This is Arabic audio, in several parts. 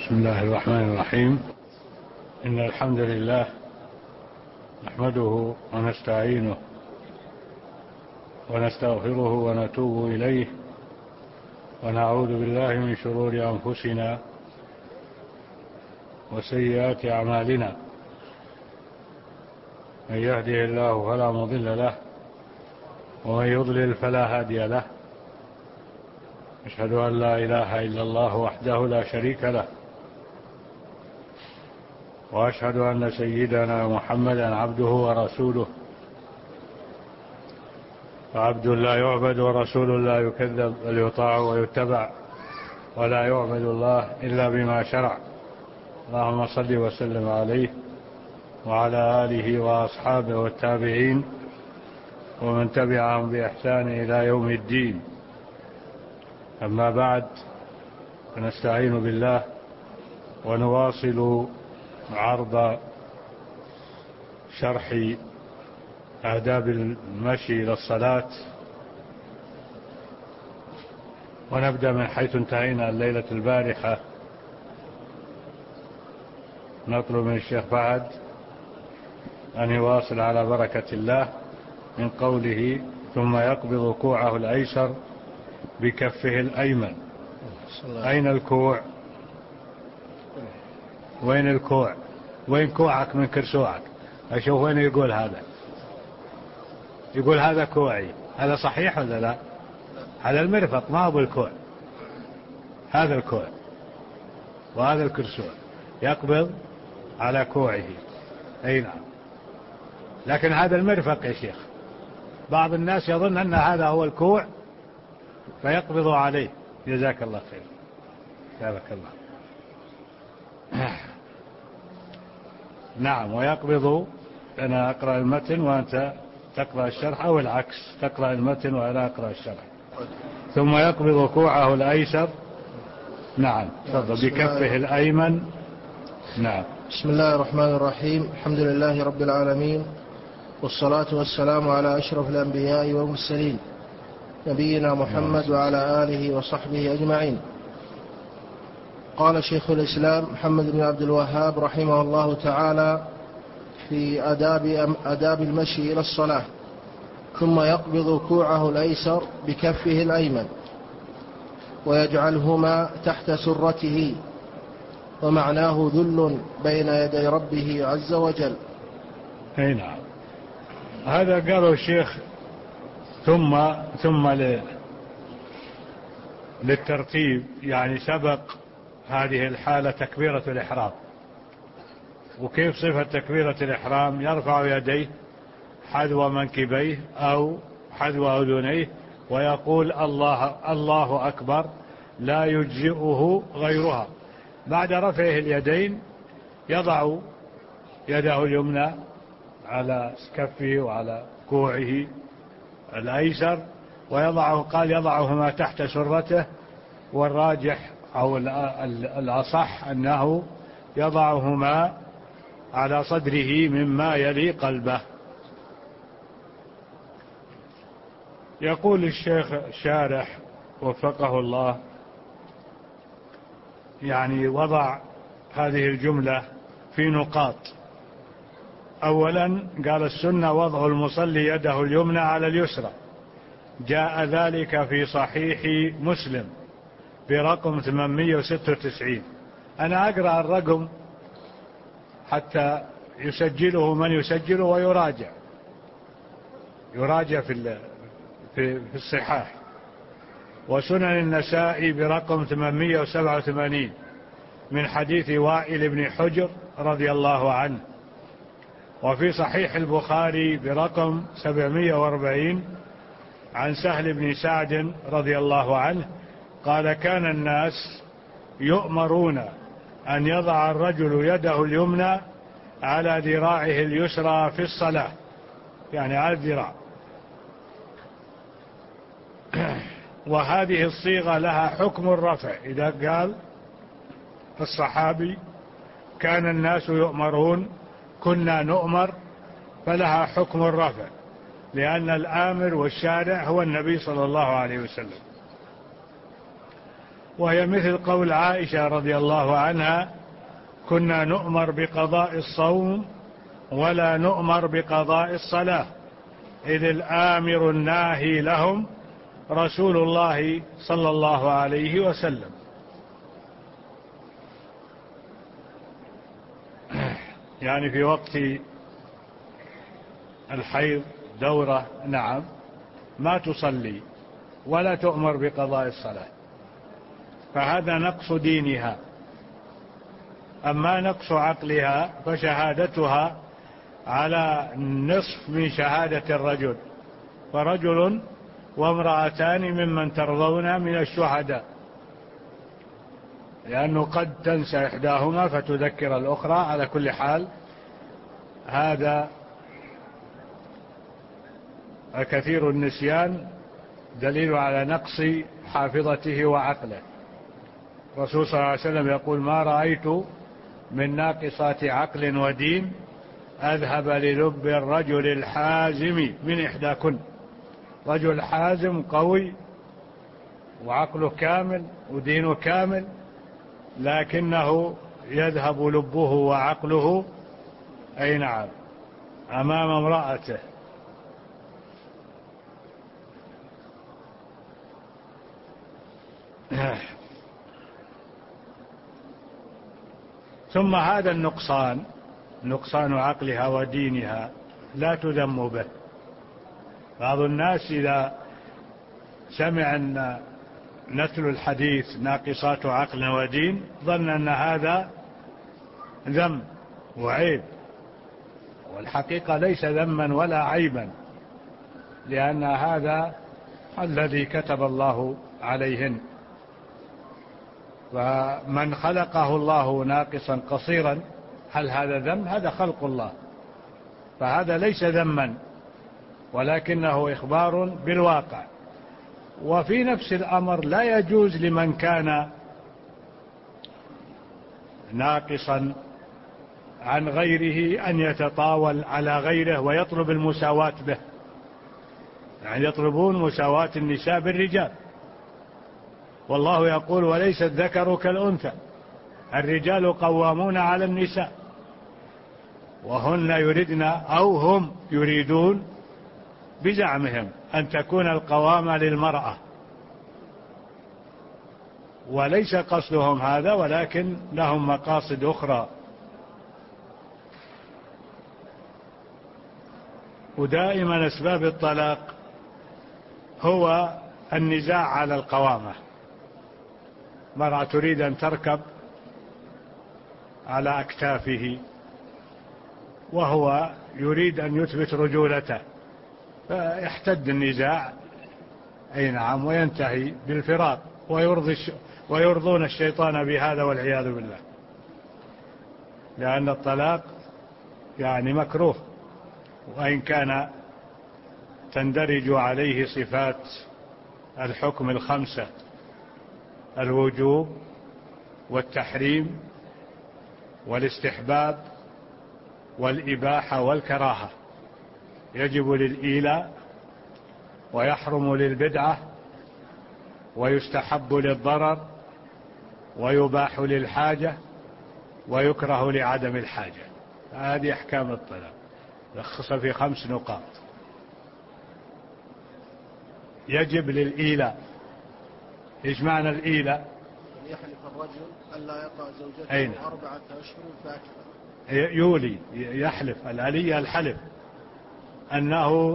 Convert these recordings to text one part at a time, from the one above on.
بسم الله الرحمن الرحيم. إن الحمد لله نحمده ونستعينه ونستغفره ونتوب إليه ونعوذ بالله من شرور أنفسنا وسيئات أعمالنا. من يهده الله فلا مضل له ومن يضلل فلا هادي له. أشهد أن لا إله إلا الله وحده لا شريك له، وأشهد أن سيدنا محمدا عبده ورسوله، فعبد لا يعبد ورسول لا يكذب بل يطاع ويتبع، ولا يعبد الله إلا بما شرع. اللهم صل وسلم عليه وعلى آله وأصحابه والتابعين ومن تبعهم بإحسان إلى يوم الدين. أما بعد، فنستعين بالله ونواصل عرض شرح آداب المشي إلى الصلاة، ونبدأ من حيث انتهينا الليلة البارحة. نطلب من الشيخ فهد أن يواصل على بركة الله من قوله: ثم يقبض كوعه الأيسر بكفه الأيمن. أين الكوع؟ وين الكوع؟ وين كوعك من كرسوعك؟ أشوف وين يقول هذا. يقول هذا كوعي. هذا صحيح ولا لا؟ هذا المرفق، ما هو بالكوع. هذا الكوع وهذا الكرسوع. يقبض على كوعه. أي نعم. لكن هذا المرفق يا شيخ. بعض الناس يظن أن هذا هو الكوع فيقبض عليه. جزاك الله خير. بارك الله. نعم. ويقبض، أنا أقرأ المتن وأنت تقرأ الشرح، أو العكس، تقرأ المتن وأنا أقرأ الشرح. ثم يقبض كوعه الأيسر. نعم. تفضل. بكفه الأيمن. نعم. بسم الله الرحمن الرحيم. الحمد لله رب العالمين، والصلاة والسلام على أشرف الأنبياء والمرسلين نبينا محمد وعلى آله وصحبه أجمعين. قال شيخ الإسلام محمد بن عبد الوهاب رحمه الله تعالى في آداب المشي إلى الصلاة: ثم يقبض كوعه الأيسر بكفه الأيمن ويجعلهما تحت سرته، ومعناه ذل بين يدي ربه عز وجل. أي نعم. هذا قاله الشيخ ثم للترتيب، يعني سبق هذه الحالة تكبيرة الإحرام. وكيف صفة تكبيرة الإحرام؟ يرفع يديه حذو منكبيه أو حذو أذنيه ويقول الله أكبر، لا يجزئه غيرها. بعد رفعه اليدين يضع يده اليمنى على كفه وعلى كوعه الأيسر، يضعهما تحت سرته، والراجح أو الأصح أنه يضعهما على صدره مما يلي قلبه. يقول الشيخ الشارح وفقه الله، يعني وضع هذه الجملة في نقاط. أولا قال: السنة وضع المصلي يده اليمنى على اليسرى. جاء ذلك في صحيح مسلم برقم 896. أنا أقرأ الرقم حتى يسجله من يسجله ويراجع في الصحاح. وسنن النسائي برقم 887 من حديث وائل بن حجر رضي الله عنه. وفي صحيح البخاري برقم 740 عن سهل بن سعد رضي الله عنه قال: كان الناس يؤمرون أن يضع الرجل يده اليمنى على ذراعه اليسرى في الصلاة، يعني على الذراع. وهذه الصيغة لها حكم الرفع. إذا قال الصحابي كان الناس يؤمرون، كنا نؤمر، فلها حكم الرفع، لأن الآمر والشارع هو النبي صلى الله عليه وسلم. وهي مثل قول عائشة رضي الله عنها: كنا نؤمر بقضاء الصوم ولا نؤمر بقضاء الصلاة، إذ الآمر الناهي لهم رسول الله صلى الله عليه وسلم. يعني في وقت الحيض دورة، نعم، ما تصلي ولا تؤمر بقضاء الصلاة، فهذا نقص دينها. أما نقص عقلها فشهادتها على نصف من شهادة الرجل، فرجل وامرأتان ممن ترضون من الشهداء، لأنه قد تنسى إحداهما فتذكر الأخرى. على كل حال هذا كثير النسيان دليل على نقص حافظته وعقله. الرسول صلى الله عليه وسلم يقول: ما رأيت من ناقصات عقل ودين أذهب للب الرجل الحازم من إحداكن. رجل حازم قوي وعقله كامل ودينه كامل، لكنه يذهب لبه وعقله، أي نعم، أمام امرأته. ثم هذا النقصان، نقصان عقلها ودينها، لا تذم به. بعض الناس إذا سمع أن نتل الحديث ناقصات عقل ودين ظن أن هذا ذم وعيب، والحقيقة ليس ذما ولا عيبا، لأن هذا الذي كتب الله عليهن. ومن خلقه الله ناقصا قصيرا، هل هذا ذم؟ هذا خلق الله، فهذا ليس ذما، ولكنه إخبار بالواقع. وفي نفس الأمر لا يجوز لمن كان ناقصا عن غيره أن يتطاول على غيره ويطلب المساواة به، يعني يطلبون مساواة النساء بالرجال، والله يقول: وليس الذكر كالأنثى، الرجال قوامون على النساء، وهن يردن أو هم يريدون بزعمهم أن تكون القوامة للمرأة، وليس قصدهم هذا، ولكن لهم مقاصد أخرى. ودائما أسباب الطلاق هو النزاع على القوامة. مرأة تريد أن تركب على أكتافه وهو يريد أن يثبت رجولته، فيحتد النزاع، أي نعم، وينتهي بالفراق، ويرضون الشيطان بهذا والعياذ بالله، لأن الطلاق يعني مكروه، وإن كان تندرج عليه صفات الحكم الخمسة: الوجوب والتحريم والاستحباب والإباحة والكراهة. يجب للإيلاء، ويحرم للبدعة، ويستحب للضرر، ويباح للحاجة، ويكره لعدم الحاجة. هذه أحكام الطلاق لخصها في 5 نقاط. يجب للإيلاء. إيش معنى الإيلاء؟ يحلف الرجل ألا يطأ زوجته 4 أشهر فأكثر. يولي، يحلف، الآلية الحلف، أنه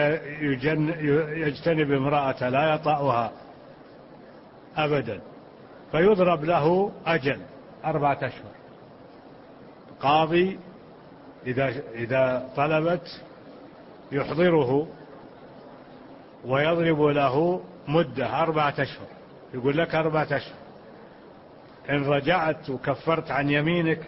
سيجتنب امرأة لا يطأها أبدا، فيضرب له أجل 4 أشهر. قاضي إذا طلبت يحضره ويضرب له مدة 4 أشهر، يقول لك 4 أشهر، إن رجعت وكفرت عن يمينك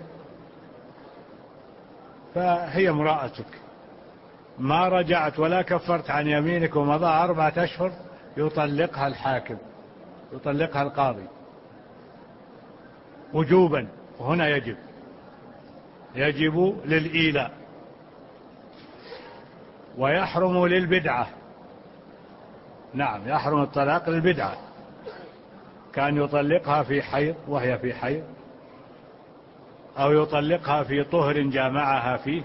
فهي امرأتك، ما رجعت ولا كفرت عن يمينك ومضى 4 أشهر يطلقها الحاكم، يطلقها القاضي وجوبا. وهنا يجب للإيلاء. ويحرم للبدعة، نعم، يحرم الطلاق للبدعة، كان يطلقها في حيض وهي في حيض، أو يطلقها في طهر جامعها فيه،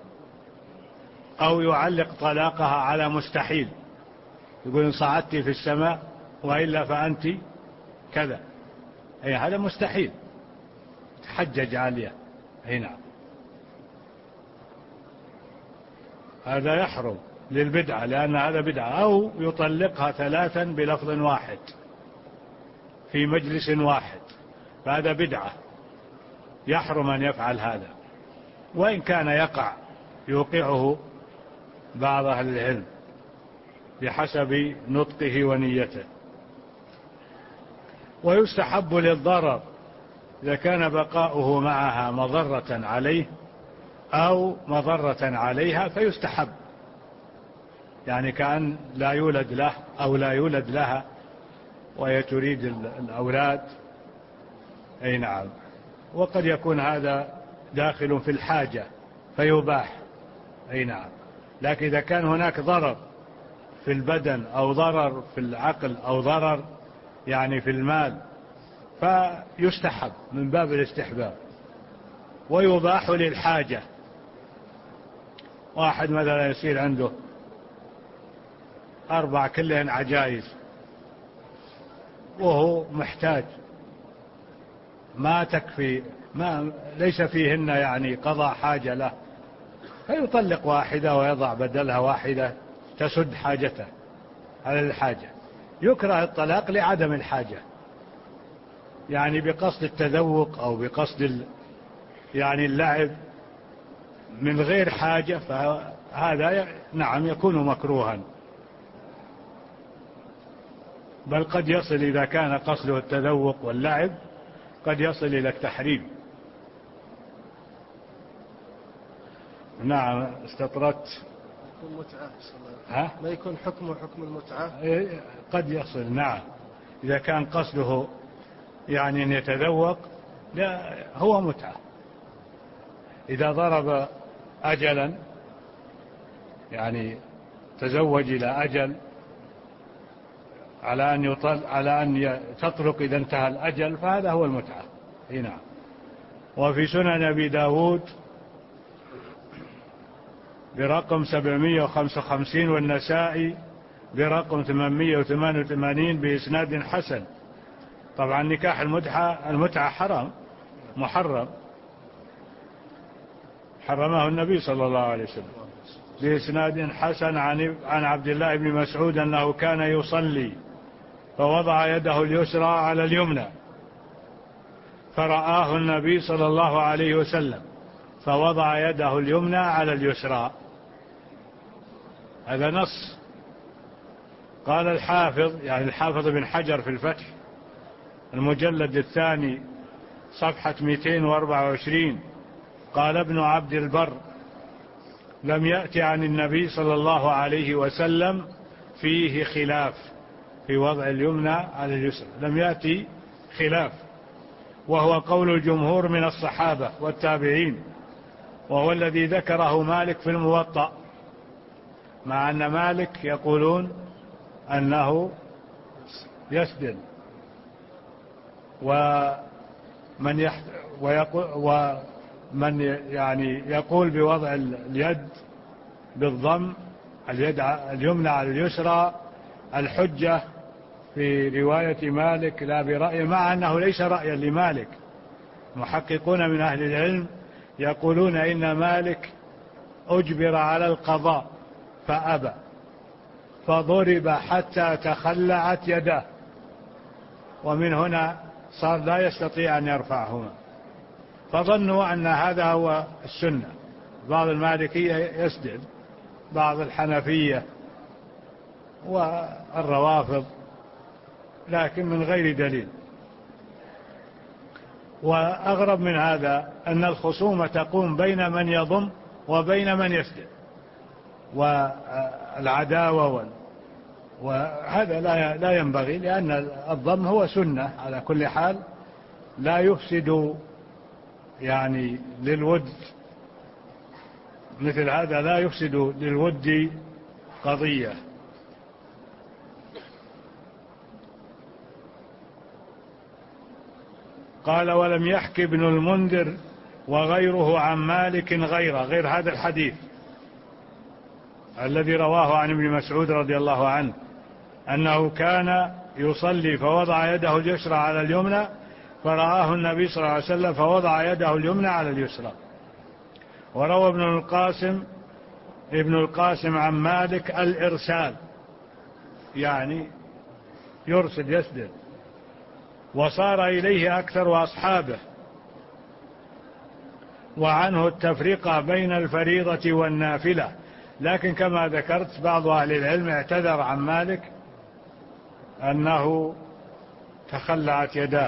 أو يعلق طلاقها على مستحيل، يقول إن صعدت في السماء وإلا فأنت كذا، أي هذا مستحيل، تحجج عليه. أي نعم، هذا يحرم للبدعة، لأن هذا بدعة. أو يطلقها 3 بلفظ واحد في مجلس واحد، فهذا بدعة، يحرم أن يفعل هذا، وإن كان يوقعه بعض أهل العلم بحسب نطقه ونيته. ويستحب للضرر إذا كان بقاؤه معها مضرة عليه أو مضرة عليها فيستحب، يعني كأن لا يولد له أو لا يولد لها وهي تريد الأولاد. أي نعم، وقد يكون هذا داخل في الحاجة فيباح. أي نعم، لكن إذا كان هناك ضرر في البدن أو ضرر في العقل أو ضرر يعني في المال فيستحب من باب الاستحباب، ويباح للحاجة. واحد مثلا يصير عنده 4 كلهن عجائز وهو محتاج، ما تكفي، ليس فيهن يعني قضاء حاجة له، فيطلق واحدة ويضع بدلها واحدة تسد حاجته على الحاجة. يكره الطلاق لعدم الحاجة، يعني بقصد التذوق أو بقصد يعني اللعب من غير حاجة، فهذا نعم يكون مكروها، بل قد يصل إذا كان قصده التذوق واللعب قد يصل إلى التحريم. نعم، استطردت. المتعة ما يكون حكمه حكم المتعة؟ قد يصل، نعم، إذا كان قصده يعني أن يتذوق لا هو متعة. إذا ضرب أجلا يعني تزوج إلى أجل على أن تطلق إذا انتهى الأجل، فهذا هو المتعة. نعم. وفي سنن أبي داود برقم 755 والنسائي برقم 888 بإسناد حسن. طبعا نكاح المتعة حرام محرم، حرمه النبي صلى الله عليه وسلم بإسناد حسن عن عبد الله بن مسعود أنه كان يصلي فوضع يده اليسرى على اليمنى فرآه النبي صلى الله عليه وسلم فوضع يده اليمنى على اليسرى. هذا نص. قال الحافظ، يعني الحافظ بن حجر في الفتح المجلد 2 صفحة 224، قال ابن عبد البر لم يأتي عن النبي صلى الله عليه وسلم فيه خلاف في وضع اليمنى على اليسرى، لم يأتي خلاف، وهو قول الجمهور من الصحابة والتابعين، وهو الذي ذكره مالك في الموطأ، مع أن مالك يقولون أنه يسدل، ومن يعني يقول بوضع اليد بالضم، اليد اليمنى على اليسرى، الحجة في رواية مالك لا برأي، مع أنه ليس رأيا لمالك. محققون من أهل العلم يقولون إن مالك أجبر على القضاء فأبى فضرب حتى تخلعت يداه، ومن هنا صار لا يستطيع أن يرفعهما، فظنوا أن هذا هو السنة. بعض المالكية يسدل، بعض الحنفية والروافض، لكن من غير دليل. وأغرب من هذا أن الخصومة تقوم بين من يضم وبين من يسدل، والعداوة وهذا لا ينبغي، لأن الضم هو سنة على كل حال، لا يفسد يعني للود، مثل هذا لا يفسد للود قضية. قال ولم يحكي ابن المنذر وغيره عن مالك غير هذا الحديث الذي رواه عن ابن مسعود رضي الله عنه أنه كان يصلي فوضع يده اليسرى على اليمنى فرآه النبي صلى الله عليه وسلم فوضع يده اليمنى على اليسرى. وروى ابن القاسم عن مالك الإرسال، يعني يرسل يسدد، وصار إليه أكثر أصحابه، وعنه التفرقة بين الفريضة والنافلة. لكن كما ذكرت بعض أهل العلم اعتذر عن مالك أنه تخلعت يداه.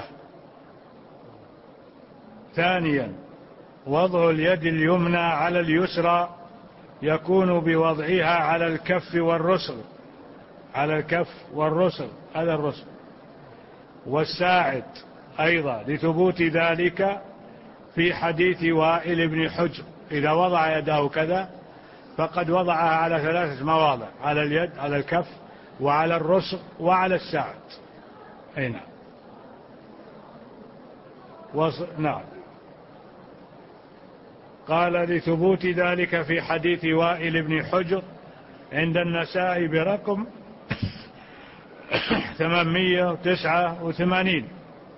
ثانيا وضع اليد اليمنى على اليسرى يكون بوضعها على الكف والرسغ، على الكف والرسغ، هذا الرسغ والساعد أيضا، لثبوت ذلك في حديث وائل بن حجر، إذا وضع يده كذا فقد وضعها على 3 مواضع، على اليد، على الكف، وعلى الرسغ، وعلى الساعد. أي نعم. نعم. قال لثبوت ذلك في حديث وائل بن حجر عند النسائي برقم 889.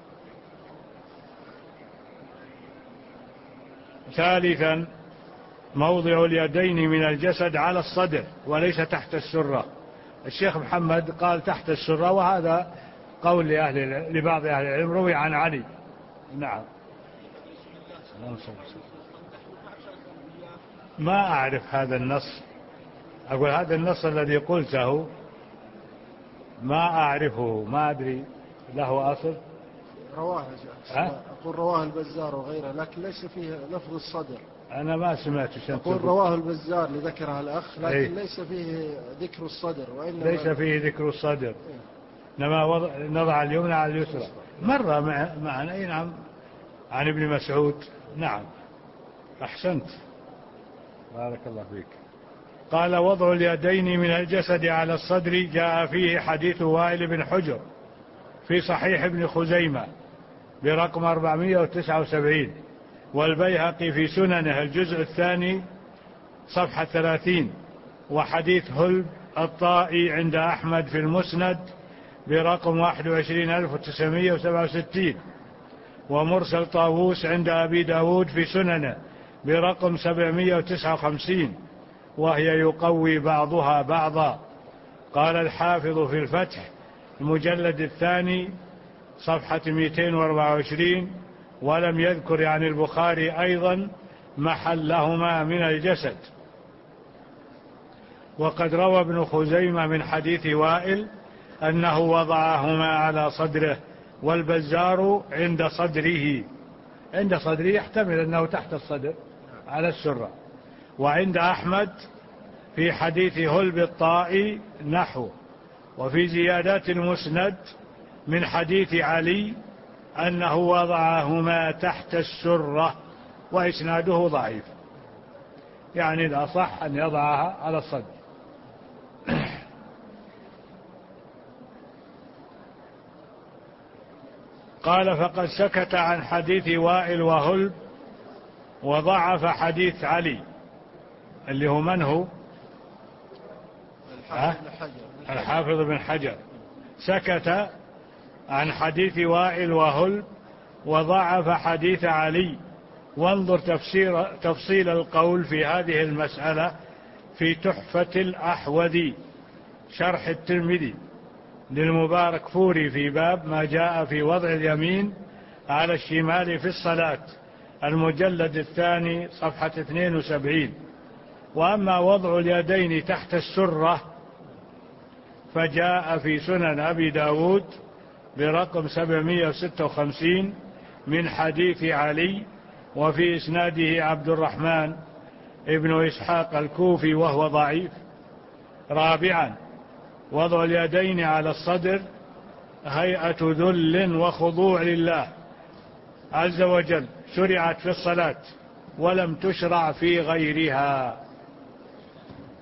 ثالثا موضع اليدين من الجسد على الصدر وليس تحت السرة. الشيخ محمد قال تحت السرة، وهذا قول لبعض أهل العلم روي عن علي. نعم. ما أعرف هذا النص، أقول هذا النص الذي قلته ما أعرفه، ما أدري له أصل. أقول رواه البزار وغيره، لكن ليس فيه لفظ الصدر. أنا ما سمعت. أقول رواه البزار اللي ذكرها الأخ، لكن ليس فيه ذكر الصدر، وإنما ليس فيه ذكر الصدر. إنما نضع اليمنى على اليسرى. مرة معنا. أي نعم، عن ابن مسعود. نعم، أحسنت، بارك الله فيك. قال وضع اليدين من الجسد على الصدر جاء فيه حديث وائل بن حجر في صحيح ابن خزيمة برقم 479، والبيهقي في سننه الجزء الثاني صفحة 30، وحديث هلب الطائي عند أحمد في المسند برقم 21967، ومرسل طاووس عند أبي داود في سننه برقم 759، وهي يقوي بعضها بعضا. قال الحافظ في الفتح المجلد الثاني صفحة 224: ولم يذكر عن البخاري أيضا محلهما من الجسد. وقد روى ابن خزيمة من حديث وائل أنه وضعهما على صدره، والبزار عند صدره. عند صدره يحتمل أنه تحت الصدر على السرة. وعند أحمد في حديث هلب الطائي نحو. وفي زيادات المسند من حديث علي أنه وضعهما تحت السرة، وإسناده ضعيف، يعني الأصح أن يضعها على الصدر. قال فقد سكت عن حديث وائل وهلب وضعف حديث علي، اللي هو من هو؟ الحافظ بن حجر. سكت عن حديث وائل وهلب وضعف حديث علي. وانظر تفصيل القول في هذه المسألة في تحفة الأحوذي شرح الترمذي للمبارك فوري في باب ما جاء في وضع اليمين على الشمال في الصلاة، المجلد الثاني صفحة 72. وأما وضع اليدين تحت السرة فجاء في سنن أبي داود برقم 756 من حديث علي، وفي إسناده عبد الرحمن ابن إسحاق الكوفي وهو ضعيف. رابعا وضع اليدين على الصدر هيئة ذل وخضوع لله عز وجل، شرعت في الصلاة ولم تشرع في غيرها.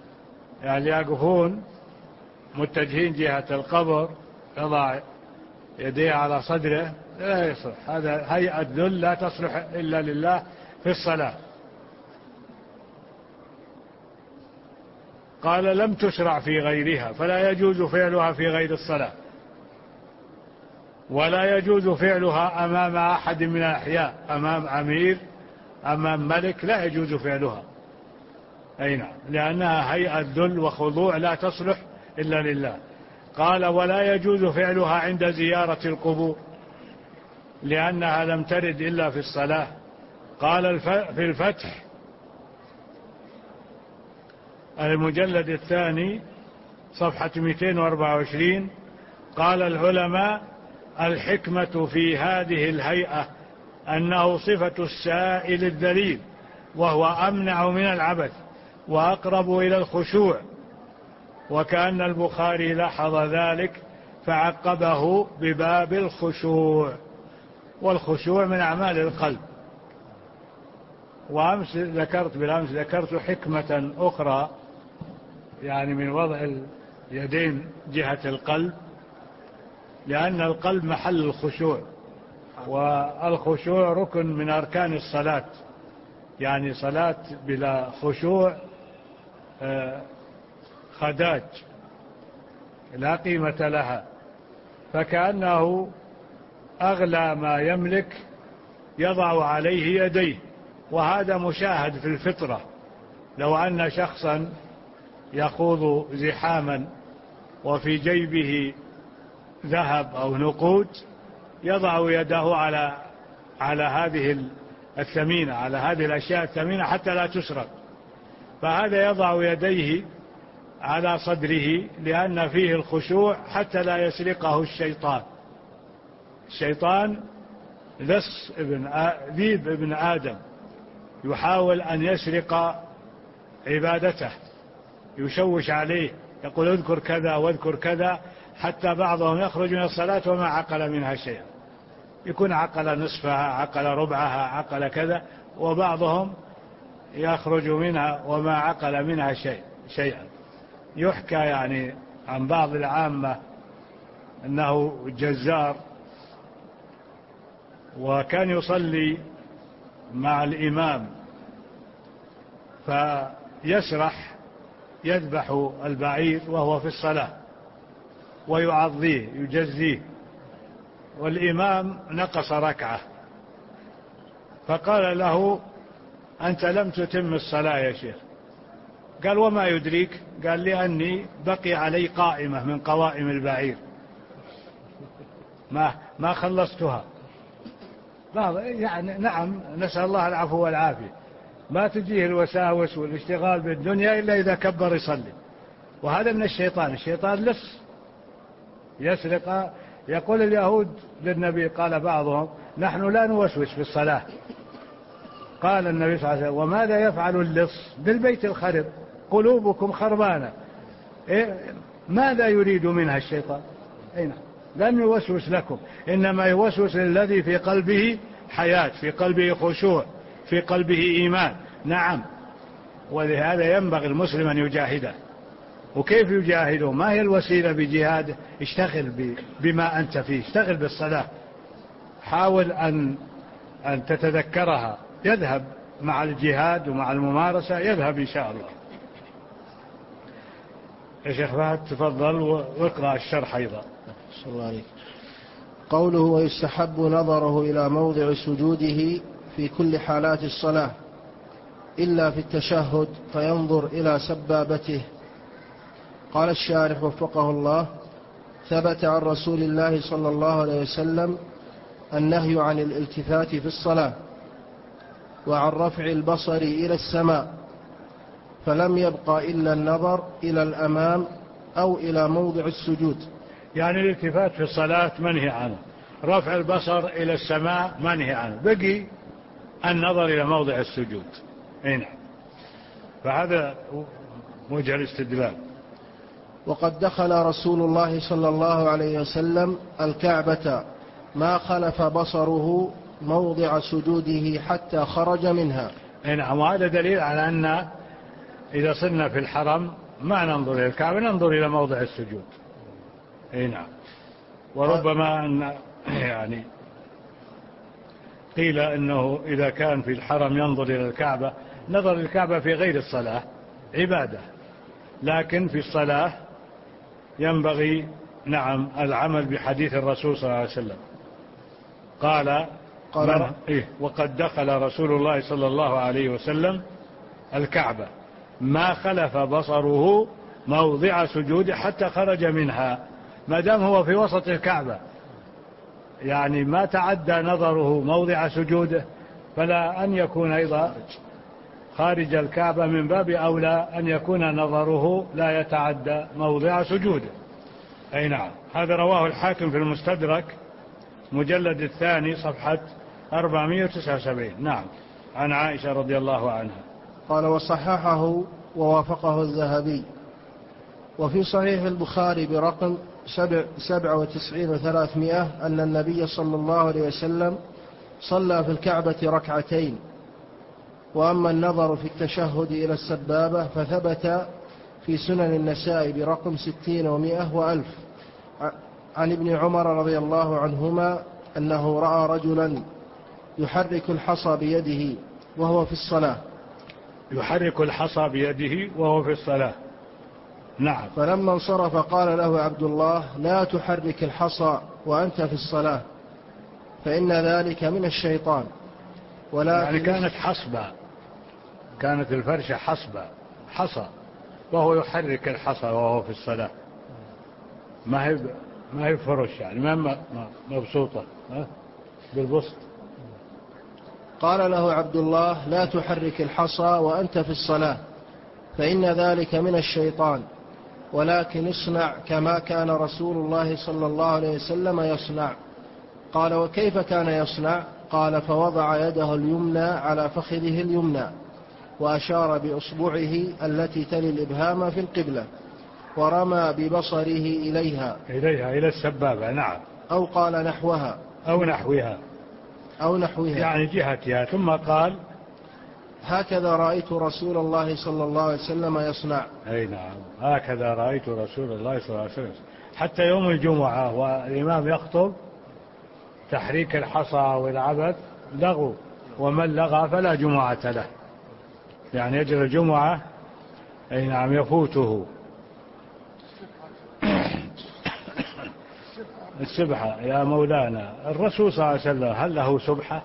يعني يقفون متجهين جهة القبر، يضع يديه على صدره لا يصلح، هذا هيئة ذل لا تصلح إلا لله في الصلاة. قال لم تشرع في غيرها، فلا يجوز فعلها في غير الصلاة، ولا يجوز فعلها أمام أحد من الأحياء، أمام أمير، أمام ملك، لا يجوز فعلها. أي نعم، لأنها هيئة ذل وخضوع لا تصلح إلا لله. قال ولا يجوز فعلها عند زيارة القبور، لأنها لم ترد إلا في الصلاة. قال في الفتح المجلد الثاني صفحة 224: قال العلماء الحكمة في هذه الهيئة أنه صفة السائل الذليل، وهو أمنع من العبث وأقرب إلى الخشوع، وكأن البخاري لاحظ ذلك فعقبه بباب الخشوع، والخشوع من أعمال القلب. وأمس ذكرت حكمة أخرى، يعني من وضع اليدين جهة القلب، لأن القلب محل الخشوع، والخشوع ركن من أركان الصلاة، يعني صلاة بلا خشوع خداج لا قيمة لها، فكأنه أغلى ما يملك يضع عليه يديه. وهذا مشاهد في الفطرة، لو أن شخصا يخوض زحاما وفي جيبه ذهب أو نقود يضع يده على هذه الثمينة، على هذه الأشياء الثمينة حتى لا تسرق، فهذا يضع يديه على صدره لأن فيه الخشوع حتى لا يسرقه الشيطان. الشيطان لص ذيب ابن آدم، يحاول أن يسرق عبادته، يشوش عليه، يقول اذكر كذا واذكر كذا، حتى بعضهم يخرج من الصلاة وما عقل منها شيئا، يكون عقل نصفها، عقل ربعها، عقل كذا، وبعضهم يخرج منها وما عقل منها شيئا. يحكى يعني عن بعض العامة أنه جزار، وكان يصلي مع الإمام فيسرح يذبح البعير وهو في الصلاة ويعظيه يجزيه، والإمام نقص ركعة، فقال له أنت لم تتم الصلاة يا شيخ. قال وما يدريك؟ قال لأني بقي علي قائمة من قوائم البعير ما خلصتها. يعني نعم، نسأل الله العفو والعافية، ما تجيه الوساوس والاشتغال بالدنيا إلا إذا كبر يصلي، وهذا من الشيطان. الشيطان لص يسرق. يقول اليهود للنبي، قال بعضهم نحن لا نوسوس في الصلاة. قال النبي صلى الله عليه وسلم وماذا يفعل اللص بالبيت الخرب؟ قلوبكم خربانة. ماذا يريد منها الشيطان؟ لم يوسوس لكم، إنما يوسوس للذي في قلبه حياة، في قلبه خشوع، في قلبه إيمان. نعم، ولهذا ينبغي المسلم أن يجاهده. وكيف يجاهده؟ ما هي الوسيلة بجهاده؟ اشتغل بما أنت فيه، اشتغل بالصلاة، حاول أن تتذكرها، يذهب مع الجهاد ومع الممارسة، يذهب إن شاء الله. يا شيخ فهد تفضل واقرأ الشرح أيضا. صلى الله عليه. قوله ويستحب نظره إلى موضع سجوده في كل حالات الصلاة إلا في التشهد فينظر إلى سبابته. قال الشارح وفقه الله: ثبت عن رسول الله صلى الله عليه وسلم النهي عن الالتفات في الصلاة وعن رفع البصر إلى السماء، فلم يبقى إلا النظر إلى الأمام أو إلى موضع السجود. يعني الالتفات في الصلاة منهي عنه، رفع البصر إلى السماء منهي عنه، بقي النظر إلى موضع السجود. هنا فهذا وجه الاستدلال. وقد دخل رسول الله صلى الله عليه وسلم الكعبة ما خلف بصره موضع سجوده حتى خرج منها. نعم، وهذا دليل على أن إذا صرنا في الحرم ما ننظر إلى الكعبة، ننظر إلى موضع السجود. نعم. وربما أن يعني قيل أنه إذا كان في الحرم ينظر إلى الكعبة، نظر الكعبة في غير الصلاة عبادة، لكن في الصلاة ينبغي نعم العمل بحديث الرسول صلى الله عليه وسلم. قال وقد دخل رسول الله صلى الله عليه وسلم الكعبة ما خلف بصره موضع سجود حتى خرج منها. ما دام هو في وسط الكعبة يعني ما تعدى نظره موضع سجوده، فلا أن يكون أيضا خارج الكعبة من باب أولى أن يكون نظره لا يتعدى موضع سجوده. أي نعم. هذا رواه الحاكم في المستدرك مجلد الثاني صفحة 479. نعم. عن عائشة رضي الله عنها قال وصححه ووافقه الذهبي. وفي صحيح البخاري برقم 97,300 أن النبي صلى الله عليه وسلم صلى في الكعبة ركعتين. وأما النظر في التشهد إلى السبابة فثبت في سنن النسائي برقم 60 و100 و1000 عن ابن عمر رضي الله عنهما أنه رأى رجلا يحرك الحصى بيده وهو في الصلاة. يحرك الحصى بيده وهو في الصلاة. نعم. فلما انصرف قال له عبد الله لا تحرك الحصى وأنت في الصلاة فإن ذلك من الشيطان. يعني كانت حصبة، كانت الفرشة حصى وهو يحرك الحصى وهو في الصلاة، ما هي فرش يعني ما مبسوطة بالبسط. قال له عبد الله لا تحرك الحصى وأنت في الصلاة فإن ذلك من الشيطان، ولكن اصنع كما كان رسول الله صلى الله عليه وسلم يصنع. قال وكيف كان يصنع؟ قال فوضع يده اليمنى على فخذه اليمنى وأشار بأصبعه التي تلي الإبهام في القبلة ورمى ببصره إليها إلى السبابة. نعم. أو قال نحوها أو نحوها يعني جهتها. ثم قال هكذا رأيت رسول الله صلى الله عليه وسلم يصنع. أي نعم. هكذا رأيت رسول الله صلى الله عليه وسلم. حتى يوم الجمعة والإمام يخطب تحريك الحصى والعبث لغو، ومن لغى فلا جمعة له، يعني يجري الجمعة أي نعم يفوته. السبحة يا مولانا الرسول صلى الله عليه وسلم هل له سبحة؟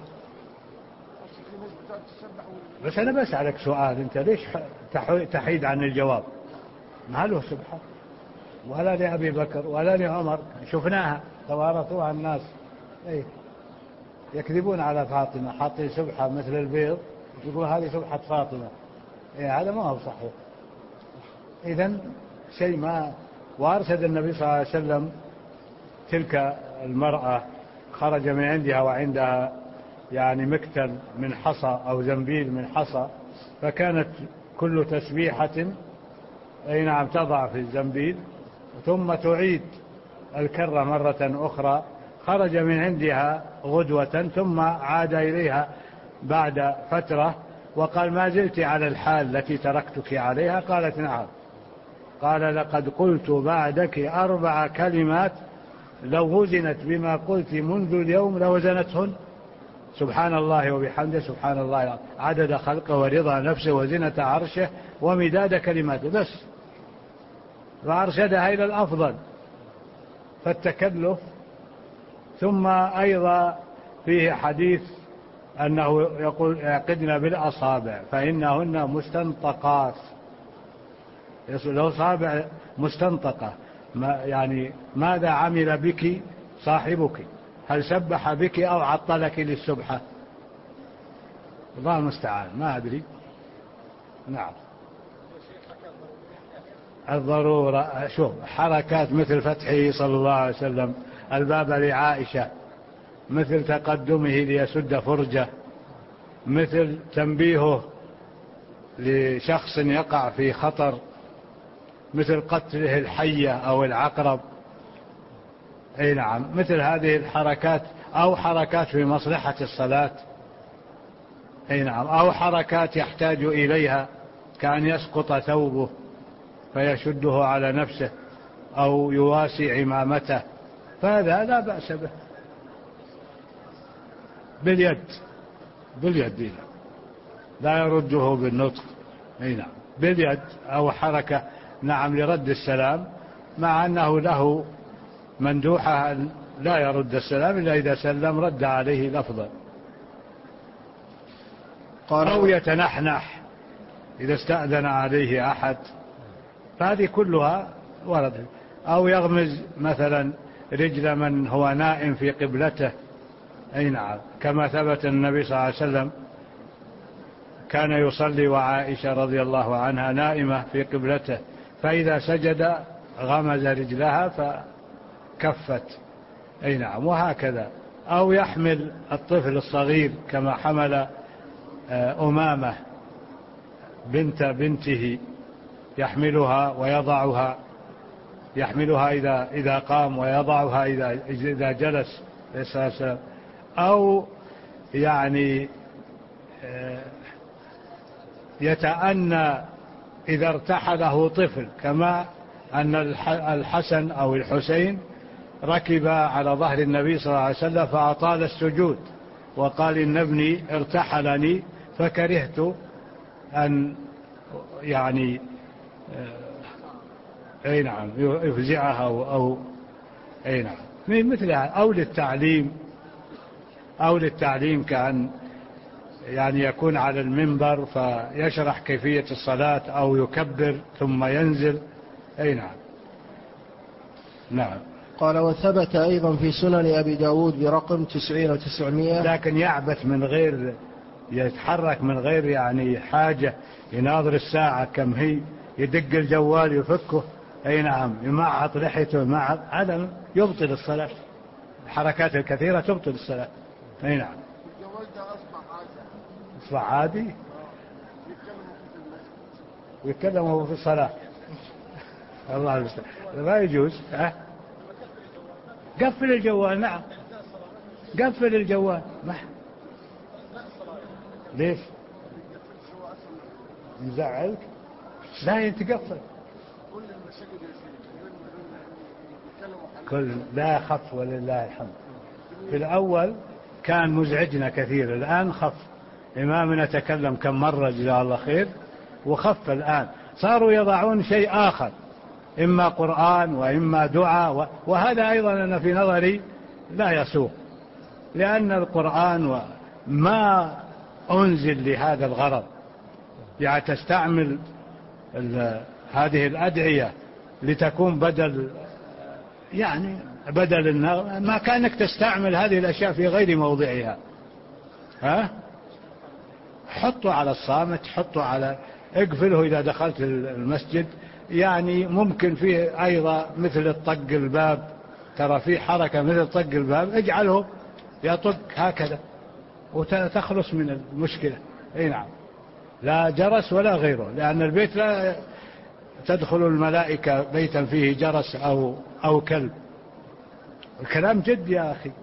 بس أنا بسألك سؤال، أنت ليش تحيد عن الجواب؟ ما له سبحة ولا لأبي بكر ولا لعمر، شفناها توارثوها الناس. إيه؟ يكذبون على فاطمة، حاطين سبحة مثل البيض يقول هذه سبحة فاطمة. إيه هذا ما هو صحيح. إذن شيء ما. وأرشد النبي صلى الله عليه وسلم تلك المرأة خرج من عندها وعندها يعني مكتل من حصى أو زنبيل من حصى، فكانت كل تسبيحة أي نعم تضع في الزنبيل ثم تعيد الكرة مرة أخرى. خرج من عندها غدوة ثم عاد إليها بعد فترة وقال ما زلت على الحال التي تركتك عليها؟ قالت نعم. قال لقد قلت بعدك 4 كلمات لو وزنت بما قلت منذ اليوم لوزنتهن. سبحان الله وبحمده سبحان الله عدد خلقه ورضا نفسه وزنة عرشه ومداد كلماته بس. فأرشدها إلى الأفضل فالتكلف. ثم أيضا فيه حديث أنه يقول اعقدنا بالأصابع فإنهن مستنطقات. الأصابع مستنطقة، يعني ماذا عمل بك صاحبك؟ هل سبح بك أو عطلك للسبحة؟ الله المستعان ما أدري. نعم. الضرورة شوف حركات مثل فتحه صلى الله عليه وسلم الباب لعائشة، مثل تقدمه ليسد فرجه، مثل تنبيهه لشخص يقع في خطر، مثل قتله الحية أو العقرب. أي نعم. مثل هذه الحركات أو حركات في مصلحة الصلاة. أي نعم. أو حركات يحتاج إليها كأن يسقط ثوبه فيشده على نفسه أو يواسي عمامته فهذا لا بأس به باليد لا يرده بالنطق. نعم باليد أو حركة نعم لرد السلام، مع أنه له مندوحة لا يرد السلام إلا إذا سلم رد عليه لفظا، أو يتنحنح إذا استأذن عليه أحد، فهذه كلها ورد. أو يغمز مثلا رجل من هو نائم في قبلته، أي نعم، كما ثبت النبي صلى الله عليه وسلم كان يصلي وعائشة رضي الله عنها نائمة في قبلته، فإذا سجد غمز رجلها فكفت، أي نعم، وهكذا. أو يحمل الطفل الصغير كما حمل أمامة بنت بنته، يحملها ويضعها، يحملها إذا قام ويضعها إذا جلس عليه الصلاة والسلام. أو يعني يتأنى إذا ارتحله طفل، كما أن الحسن أو الحسين ركب على ظهر النبي صلى الله عليه وسلم فأطال السجود، وقال إن ابني ارتحلني فكرهت أن يعني أي نعم يفزعها أو أي نعم مثلها. أو للتعليم كأن يعني يكون على المنبر فيشرح كيفية الصلاة، أو يكبر ثم ينزل، أي نعم. نعم. قال وثبت أيضا في سنن أبي داود برقم 90 و900. لكن يعبث من غير يتحرك من غير يعني حاجة، يناظر الساعة كم هي، يدق الجوال يفكه، أي نعم، يمعط لحيته، هذا يبطل الصلاة. الحركات الكثيرة تبطل الصلاة، أي نعم. أصبح عادي ويتكلموا في الصلاة. الله المستعان، لا يجوز. قفل الجوال. نعم قفل الجوال. ليش يزعلك؟ لا يتقفل. لا خف ولله الحمد. في الأول كان مزعجنا كثير، الآن خف. إمامنا تكلم كم مرة جزاه الله خير وخف. الآن صاروا يضعون شيء آخر، إما قرآن وإما دعاء، وهذا أيضا أنا في نظري لا يسوق، لأن القرآن ما أنزل لهذا الغرض. يعني تستعمل هذه الأدعية لتكون بدل ما كانك تستعمل هذه الأشياء في غير موضعها. حطوا على الصامت، حطوا على اقفله إذا دخلت المسجد. يعني ممكن فيه أيضا مثل الطق الباب، ترى فيه حركة مثل طق الباب، اجعله يطق هكذا وتخلص من المشكلة. اي نعم، لا جرس ولا غيره، لأن البيت لا تدخل الملائكة بيتا فيه جرس أو كلب. الكلام جد يا أخي.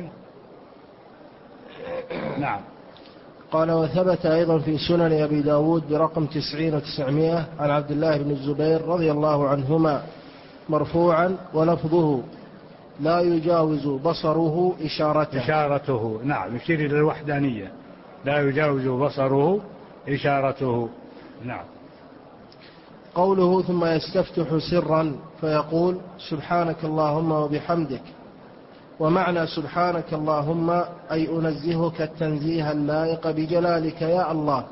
نعم. قال وثبت أيضا في سنن أبي داود برقم 90 و900 عن عبد الله بن الزبير رضي الله عنهما مرفوعا ولفظه لا يجاوز بصره إشارته. نعم، يشير إلى الوحدانية، لا يجاوز بصره إشارته. نعم. قوله ثم يستفتح سرا فيقول سبحانك اللهم وبحمدك. ومعنى سبحانك اللهم أي أنزهك التنزيه اللائق بجلالك يا الله.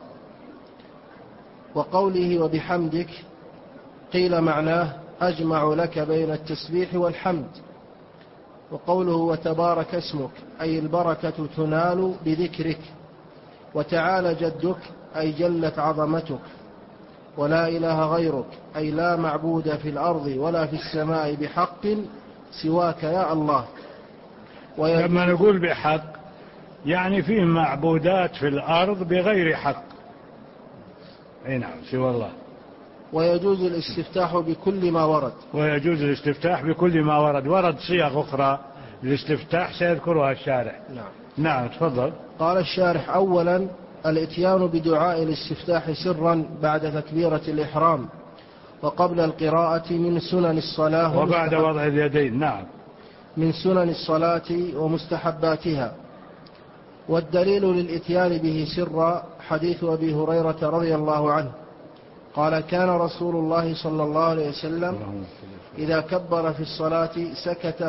وقوله وبحمدك قيل معناه أجمع لك بين التسبيح والحمد. وقوله وتبارك اسمك أي البركة تنال بذكرك. وتعالى جدك أي جلت عظمتك. ولا إله غيرك أي لا معبود في الأرض ولا في السماء بحق سواك يا الله. لما نقول بحق يعني فيه معبودات في الأرض بغير حق. أي نعم، سوى الله. ويجوز الاستفتاح بكل ما ورد. ويجوز الاستفتاح بكل ما ورد. ورد صيغ أخرى للاستفتاح سيذكرها الشارح. نعم تفضل. قال الشارح أولا الاتيان بدعاء الاستفتاح سرا بعد تكبيرة الإحرام وقبل القراءة من سنن الصلاة وبعد وضع اليدين. نعم، من سنن الصلاة ومستحباتها. والدليل للإتيان به سرا حديث أبي هريرة رضي الله عنه قال كان رسول الله صلى الله عليه وسلم إذا كبر في الصلاة سكت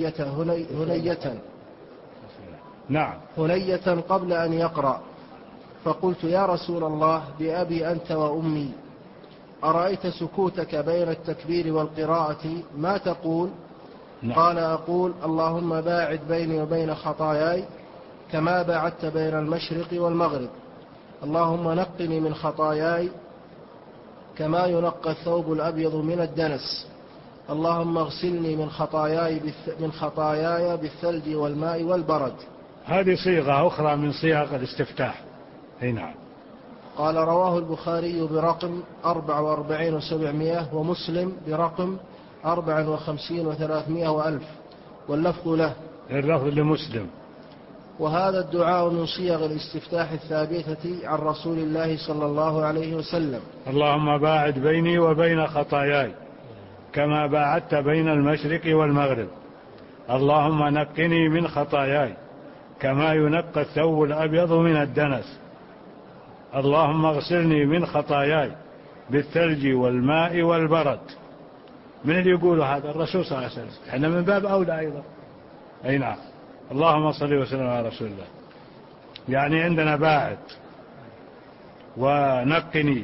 هنية قبل أن يقرأ، فقلت يا رسول الله بأبي أنت وأمي أرأيت سكوتك بين التكبير والقراءة ما تقول؟ قال أقول اللهم باعد بيني وبين خطاياي كما باعدت بين المشرق والمغرب، اللهم نقني من خطاياي كما ينقى الثوب الأبيض من الدنس، اللهم اغسلني من خطاياي بالثلج والماء والبرد. هذه صيغة أخرى من صيغ الاستفتاح. نعم. قال رواه البخاري برقم 44,700 ومسلم برقم 54,300 وألف، واللفظ له. اللفظ لمسلم. وهذا الدعاء من صيغ الاستفتاح الثابتة عن رسول الله صلى الله عليه وسلم. اللهم باعد بيني وبين خطاياي كما باعدت بين المشرق والمغرب، اللهم نقني من خطاياي كما ينقى الثوب الأبيض من الدنس، اللهم اغسلني من خطاياي بالثلج والماء والبرد. من اللي يقول هذا؟ الرسول صلى الله عليه وسلم. احنا من باب أولى أيضا. أي نعم. اللهم صل وسلم على رسول الله. يعني عندنا باعد ونقني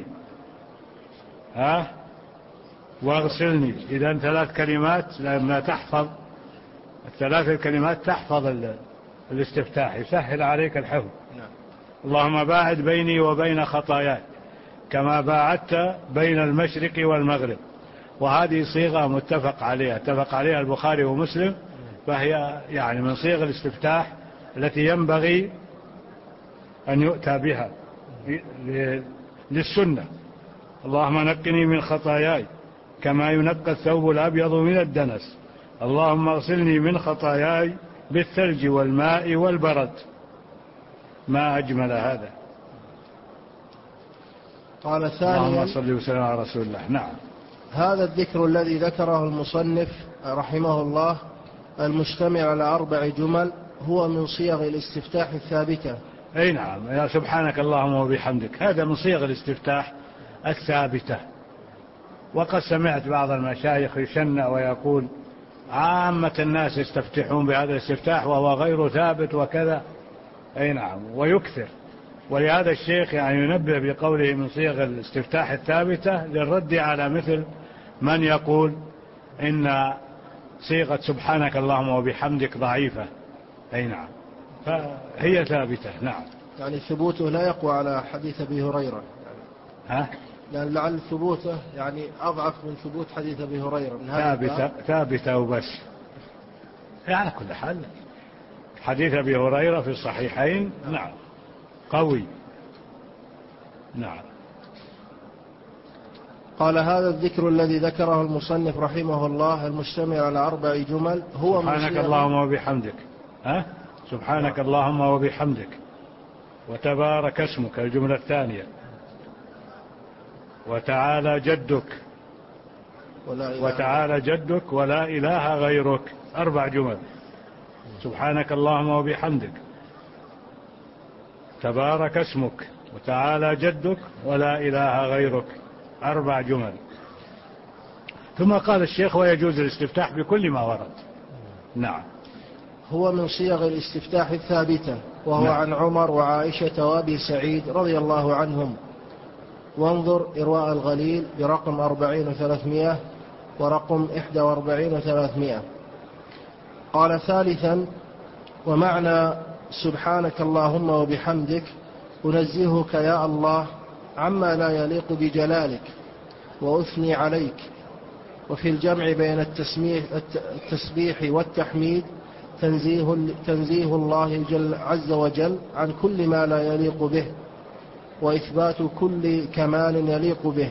واغسلني. إذا 3 كلمات لما تحفظ الثلاث الكلمات تحفظ الاستفتاح، يسهل عليك الحفظ. اللهم باعد بيني وبين خطاياي كما باعدت بين المشرق والمغرب. وهذه صيغة متفق عليها، اتفق عليها البخاري ومسلم، فهي يعني من صيغ الاستفتاح التي ينبغي أن يؤتى بها للسنة. اللهم نقني من خطاياي كما ينقى الثوب الأبيض من الدنس، اللهم اغسلني من خطاياي بالثلج والماء والبرد. ما أجمل هذا. قال ثانيا اللهم صل وسلم على رسول الله. نعم. هذا الذكر الذي ذكره المصنف رحمه الله المجتمع على 4 جمل هو من صيغ الاستفتاح الثابتة. أي نعم. يا سبحانك اللهم وبحمدك، هذا من صيغ الاستفتاح الثابتة. وقد سمعت بعض المشايخ يشنع ويقول عامة الناس يستفتحون بهذا الاستفتاح وهو غير ثابت وكذا. أي نعم. ويكثر. ولهذا الشيخ يعني ينبه بقوله من صيغ الاستفتاح الثابتة للرد على مثل من يقول إن صيغة سبحانك اللهم وبحمدك ضعيفة. أي نعم. فهي ثابتة. نعم. يعني ثبوته لا يقوى على حديث أبي هريرة. لأن لعل ثبوته يعني أضعف من ثبوت حديث أبي هريرة. من ثابتة وبس. على كل حال حديث أبي هريرة في الصحيحين نعم قوي. نعم. قال هذا الذكر الذي ذكره المصنف رحمه الله المجتمع على 4 جمل هو سبحانك اللهم وبحمدك. سبحانك اللهم وبحمدك وتبارك اسمك الجملة الثانية، وتعالى جدك ولا إله غيرك 4 جمل. سبحانك اللهم وبحمدك، تبارك اسمك، وتعالى جدك ولا إله غيرك 4 جمل. ثم قال الشيخ ويجوز الاستفتاح بكل ما ورد. نعم. هو من صيغ الاستفتاح الثابتة، وهو عن عمر وعائشة وأبي سعيد رضي الله عنهم. وانظر إرواء الغليل برقم 40,300 ورقم 41,300. قال ثالثا ومعنى سبحانك اللهم وبحمدك أنزهك يا الله عما لا يليق بجلالك وأثني عليك. وفي الجمع بين التسبيح والتحميد تنزيه الله عز وجل عن كل ما لا يليق به وإثبات كل كمال يليق به.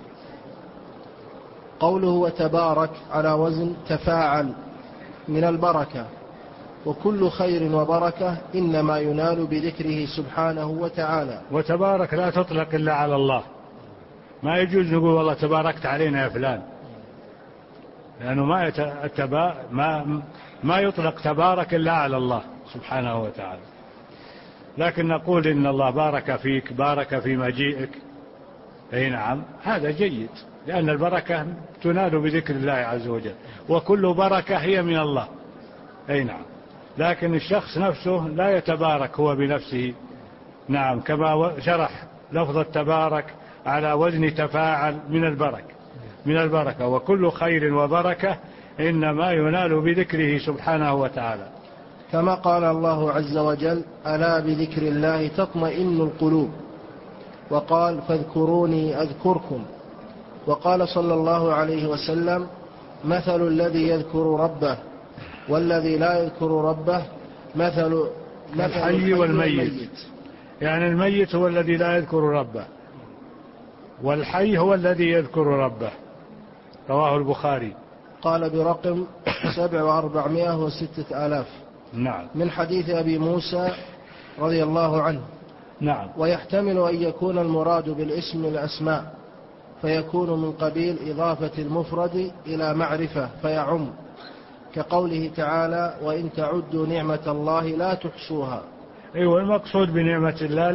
قوله وتبارك على وزن تفاعل من البركة، وكل خير وبركة إنما ينال بذكره سبحانه وتعالى. وتبارك لا تطلق إلا على الله، ما يجوز نقول والله تباركت علينا يا فلان، لأنه ما يطلق تبارك إلا على الله سبحانه وتعالى. لكن نقول إن الله بارك فيك، بارك في مجيئك، أي نعم، هذا جيد، لأن البركة تنال بذكر الله عز وجل، وكل بركة هي من الله، أي نعم. لكن الشخص نفسه لا يتبارك هو بنفسه، نعم، كما شرح لفظ التبارك على وزن تفاعل من البركة، وكل خير وبركة إنما ينال بذكره سبحانه وتعالى. كما قال الله عز وجل: ألا بذكر الله تطمئن القلوب، وقال: فاذكروني أذكركم. وقال صلى الله عليه وسلم: مثل الذي يذكر ربه والذي لا يذكر ربه مثل الحي والميت. يعني الميت هو الذي لا يذكر ربه، والحي هو الذي يذكر ربه. رواه البخاري. قال برقم 7406,000. نعم. من حديث أبي موسى رضي الله عنه. نعم. ويحتمل أن يكون المراد بالاسم الأسماء، فيكون من قبيل إضافة المفرد إلى معرفة فيعم، كقوله تعالى: وإن تعدوا نعمة الله لا تحصوها. أيوة، المقصود بنعمة الله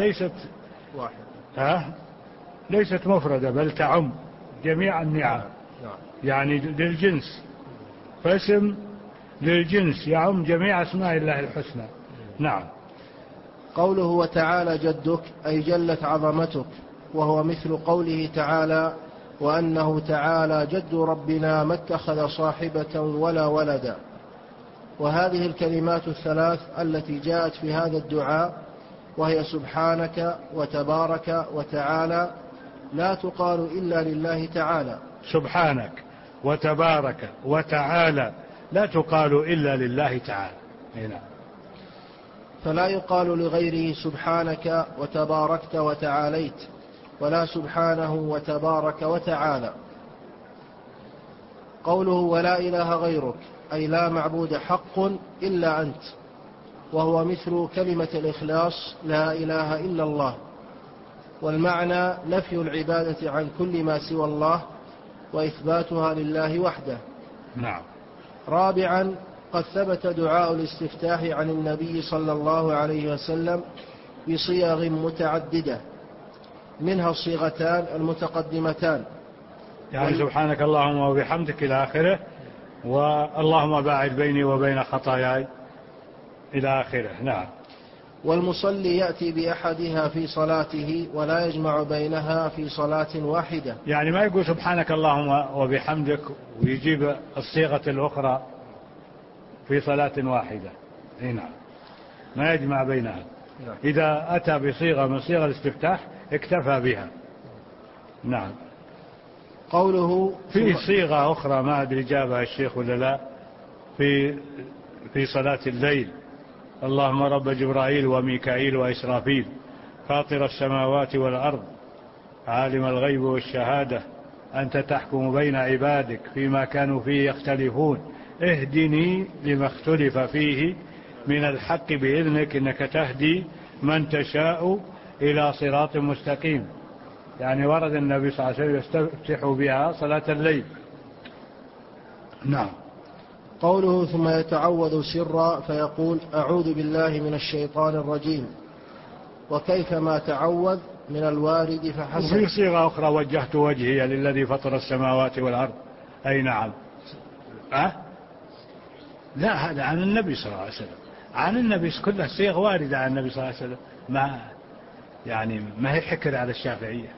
ليست مفردة، بل تعم جميع النعم. يعني للجنس، فاسم للجنس يعم جميع أسماء الله الحسنى. نعم. قوله وتعالى جدك أي جلت عظمتك، وهو مثل قوله تعالى: وأنه تعالى جد ربنا ما اتخذ صاحبة ولا ولدا. وهذه الكلمات الثلاث التي جاءت في هذا الدعاء، وهي سبحانك وتبارك وتعالى، لا تقال إلا لله تعالى. سبحانك وتبارك وتعالى لا تقال إلا لله تعالى. هنا. فلا يقال لغيره سبحانك وتباركت وتعاليت، ولا سبحانه وتبارك وتعالى. قوله ولا إله غيرك أي لا معبود حق إلا أنت، وهو مثل كلمة الإخلاص: لا إله إلا الله. والمعنى نفي العبادة عن كل ما سوى الله وإثباتها لله وحده. نعم. رابعا، قد ثبت دعاء الاستفتاح عن النبي صلى الله عليه وسلم بصيغ متعددة، منها الصيغتان المتقدمتان، يعني سبحانك اللهم وبحمدك إلى آخره، واللهم باعد بيني وبين خطاياي إلى آخره. نعم. والمصلي يأتي بأحدها في صلاته ولا يجمع بينها في صلاة واحدة. يعني ما يقول سبحانك اللهم وبحمدك ويجيب الصيغة الأخرى في صلاة واحدة. نعم، ما يجمع بينها. إذا أتى بصيغة من صيغ الاستفتاح اكتفى بها. نعم. قوله في صيغة أخرى ما أدري جابها الشيخ ولا لا، في صلاة الليل: اللهم رب جبرائيل وميكائيل وإسرافيل فاطر السماوات والأرض عالم الغيب والشهادة أنت تحكم بين عبادك فيما كانوا فيه يختلفون اهدني لما اختلف فيه من الحق بإذنك إنك تهدي من تشاء إلى صراط مستقيم. يعني ورد النبي صلى الله عليه وسلم يستفتح بها صلاة الليل. نعم. قوله ثم يتعوذ سرا فيقول: أعوذ بالله من الشيطان الرجيم. وكيف ما تعوذ من الوارد فحسب. وفي صيغة أخرى: وجهت وجهي للذي فطر السماوات والأرض. أي نعم. لا، هذا عن النبي صلى الله عليه وسلم، عن النبي، كلها صيغ واردة عن النبي صلى الله عليه وسلم، ما هي حكر على الشافعية،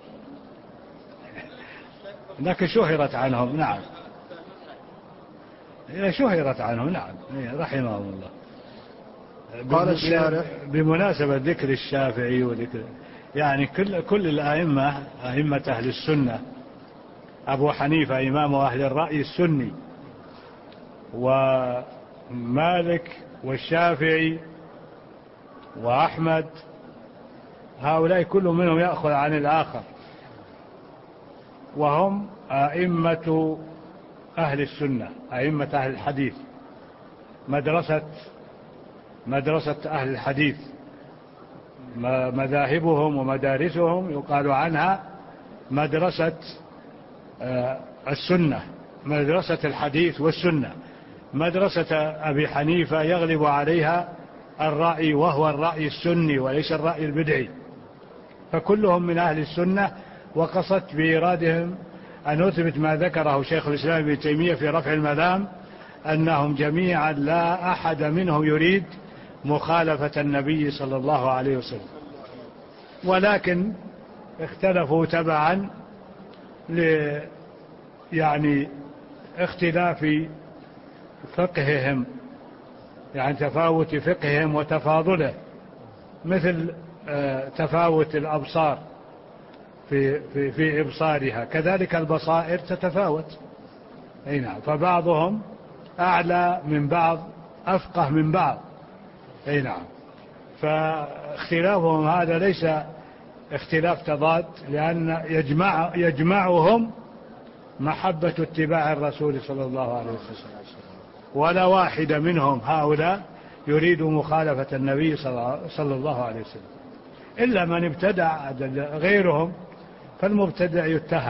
لكن شهرت عنهم. نعم، شهرت عنهم. نعم، رحمهم الله. قال الشارح: بمناسبة ذكر الشافعي وذكر يعني كل الأئمة، أئمة أهل السنة، أبو حنيفة إمام أهل الرأي السني، ومالك والشافعي وأحمد، هؤلاء كل منهم يأخذ عن الآخر، وهم أئمة أهل السنة، أئمة أهل الحديث، مدرسة أهل الحديث، مذاهبهم ومدارسهم يقال عنها مدرسة السنة، مدرسة الحديث والسنة، مدرسة أبي حنيفة يغلب عليها الرأي، وهو الرأي السني وليس الرأي البدعي، فكلهم من أهل السنة. وقصدت بإيرادهم أن أثبت ما ذكره شيخ الإسلام ابن تيمية في رفع الملام، أنهم جميعا لا أحد منهم يريد مخالفة النبي صلى الله عليه وسلم، ولكن اختلفوا تبعا يعني اختلاف فقههم، يعني تفاوت فقههم وتفاضله، مثل تفاوت الأبصار في إبصارها، كذلك البصائر تتفاوت. نعم، فبعضهم أعلى من بعض، أفقه من بعض. نعم، فاختلافهم هذا ليس اختلاف تضاد، لأن يجمعهم محبة اتباع الرسول صلى الله عليه وسلم، ولا واحد منهم هؤلاء يريد مخالفة النبي صلى الله عليه وسلم، إلا من ابتدع غيرهم، فالمبتدع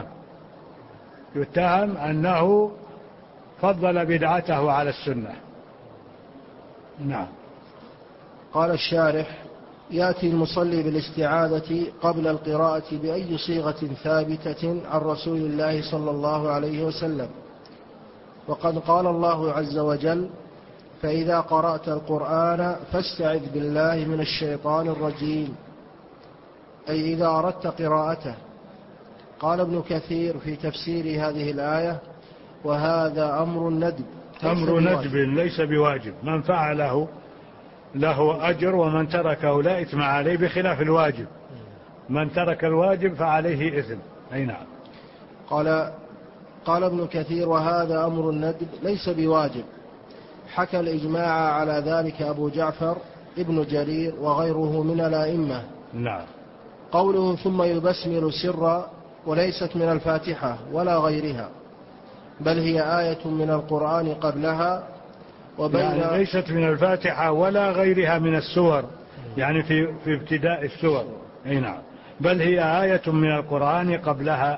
يتهم أنه فضل بدعته على السنة. نعم. قال الشارح: يأتي المصلي بالاستعاذة قبل القراءة بأي صيغة ثابتة عن رسول الله صلى الله عليه وسلم، وقد قال الله عز وجل: فإذا قرأت القرآن فاستعذ بالله من الشيطان الرجيم، أي إذا أردت قراءته. قال ابن كثير في تفسير هذه الآية: وهذا أمر ندب، أمر ندب ليس بواجب، من فعله له أجر، ومن تركه لا إثم عليه، بخلاف الواجب، من ترك الواجب فعليه إثم. أي نعم. قال ابن كثير: وهذا أمر الندب ليس بواجب. حكى الإجماع على ذلك أبو جعفر ابن جرير وغيره من الأئمة. نعم. قوله ثم يبسمل سرا، وليست من الفاتحة ولا غيرها، بل هي آية من القرآن قبلها، يعني ليست من الفاتحة ولا غيرها من السور، يعني في ابتداء السور. أي نعم، بل هي آية من القرآن قبلها.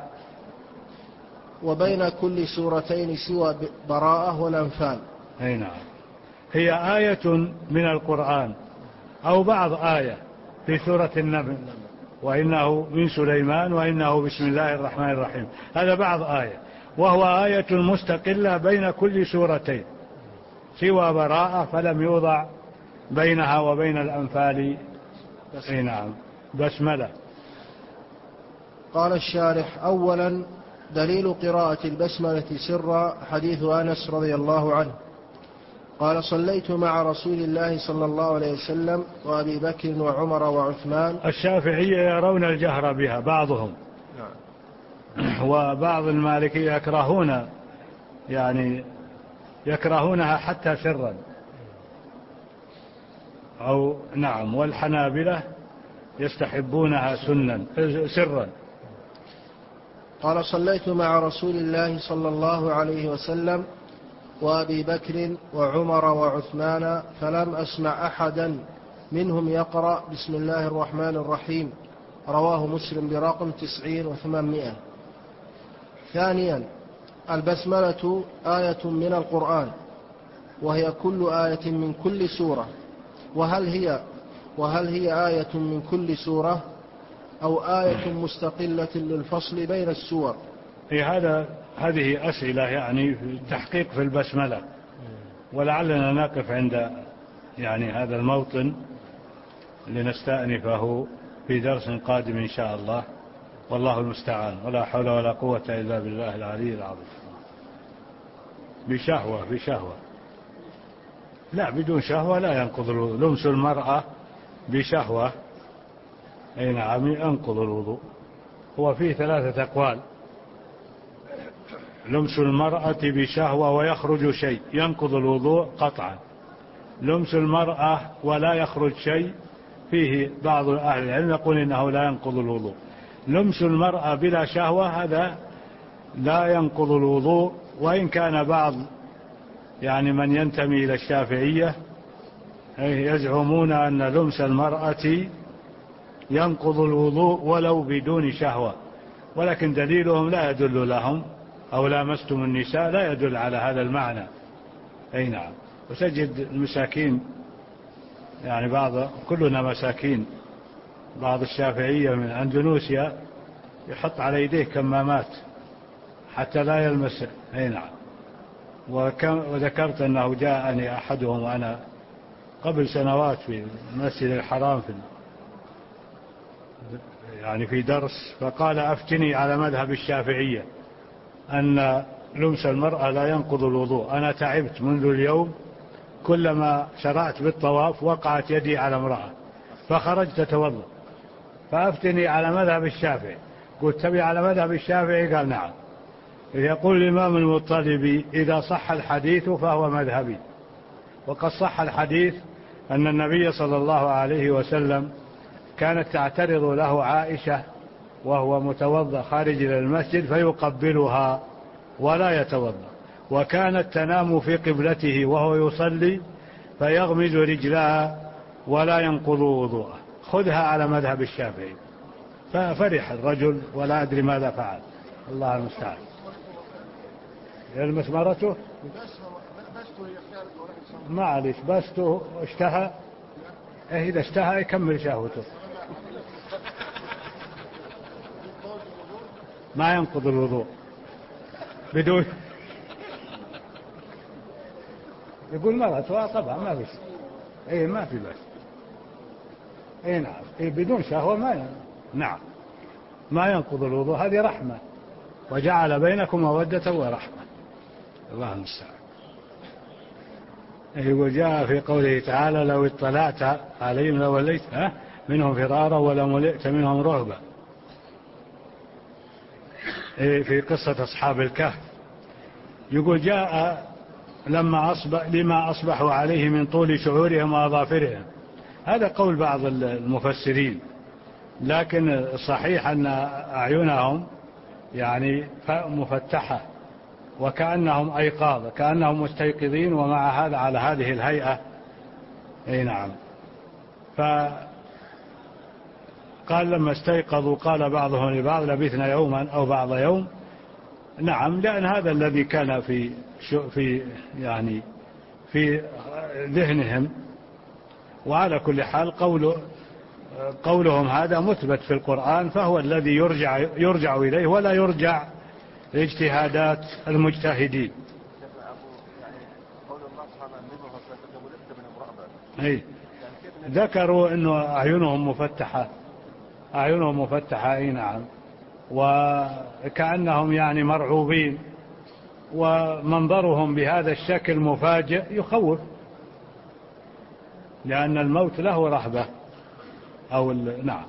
وبين كل سورتين سوى براءة والأنفال. أي نعم، هي آية من القرآن أو بعض آية في سورة النمل، وإنه من سليمان وإنه بسم الله الرحمن الرحيم، هذا بعض آية، وهو آية مستقلة بين كل سورتين، سوى براءة فلم يوضع بينها وبين الأنفال. أي نعم، بسملة. قال الشارح: أولا دليل قراءة البسملة سرا حديث أنس رضي الله عنه قال: صليت مع رسول الله صلى الله عليه وسلم وأبي بكر وعمر وعثمان. الشافعية يرون الجهر بها بعضهم، وبعض المالكية يكرهونها حتى سرا، أو نعم، والحنابلة يستحبونها سرا. قال: صليت مع رسول الله صلى الله عليه وسلم وأبي بكر وعمر وعثمان، فلم أسمع أحدا منهم يقرأ بسم الله الرحمن الرحيم. رواه مسلم برقم 90 و800. ثانيا البسملة آية من القرآن، وهي كل آية من كل سورة. وهل هي آية من كل سورة أو آية مستقلة للفصل بين السور؟ هذه أسئلة يعني في تحقيق في البسملة، ولعلنا نقف عند هذا الموطن لنستأنفه في درس قادم إن شاء الله، والله المستعان، ولا حول ولا قوة إلا بالله العلي العظيم. بشهوة لا، بدون شهوة لا ينقض الوضوء. لمس المرأة بشهوة أي نعم ينقض الوضوء. هو فيه 3 أقوال: لمس المرأة بشهوة ويخرج شيء ينقض الوضوء قطعا، لمس المرأة ولا يخرج شيء، فيه بعض أهل العلم يقول إنه لا ينقض الوضوء. لمس المرأة بلا شهوة هذا لا ينقض الوضوء، وإن كان بعض من ينتمي إلى الشافعية يزعمون أن لمس المرأة ينقض الوضوء ولو بدون شهوة، ولكن دليلهم لا يدل لهم، أو لامستم النساء لا يدل على هذا المعنى. أي نعم. وتجد المساكين يعني كلنا مساكين، بعض الشافعية من أندونيسيا يحط على يديه كمامات حتى لا يلمس. أي نعم. وذكرت أنه جاءني أحدهم وأنا قبل سنوات في المسجد الحرام يعني في درس، فقال أفتني على مذهب الشافعية أن لمس المرأة لا ينقض الوضوء. أنا تعبت منذ اليوم، كلما شرعت بالطواف وقعت يدي على امرأة فخرجت أتوضأ، فأفتني على مذهب الشافعي. قلت تبي على مذهب الشافعي؟ قال نعم. يقول الإمام المطلبي إذا صح الحديث فهو مذهبي. وقد صح الحديث أن النبي صلى الله عليه وسلم كانت تعترض له عائشة وهو متوضأ خارج إلى المسجد فيقبلها ولا يتوضأ، وكانت تنام في قبلته وهو يصلي فيغمز رجلها ولا ينقض وضوءه. خذها على مذهب الشافعي. ففرح الرجل ولا أدري ماذا فعل، الله المستعان. يلمس مرته معلش، بسته اشتهى، إذا اشتهى يكمل شهوته، ما ينقض الوضوء بدون. يقول مرته طبعا ما بس، ما في بس. نعم. بدون شهوة نعم ما ينقض الوضوء. هذه رحمة، وجعل بينكم مودة ورحمة، الله المستعان. وجاء في قوله تعالى لو اطلعت عليهم لوليت منهم فرارا ولملئت منهم رهبا، في قصة أصحاب الكهف. يقول جاء لما أصبحوا عليه من طول شعورهم وأظافرهم. هذا قول بعض المفسرين، لكن الصحيح أن أعينهم يعني مفتحة وكأنهم أيقاظ، كأنهم مستيقظين، ومع هذا على هذه الهيئة. نعم. فقال لما استيقظوا قال بعضهم لبعض لبثنا يوما أو بعض يوم. نعم، لأن هذا الذي كان في ذهنهم. وعلى كل حال قولهم هذا مثبت في القرآن، فهو الذي يرجع إليه ولا يرجع اجتهادات المجتهدين. ذكروا أنه أعينهم مفتحة. نعم. وكأنهم يعني مرعوبين، ومنظرهم بهذا الشكل مفاجئ يخوف، لأن الموت له رهبة نعم.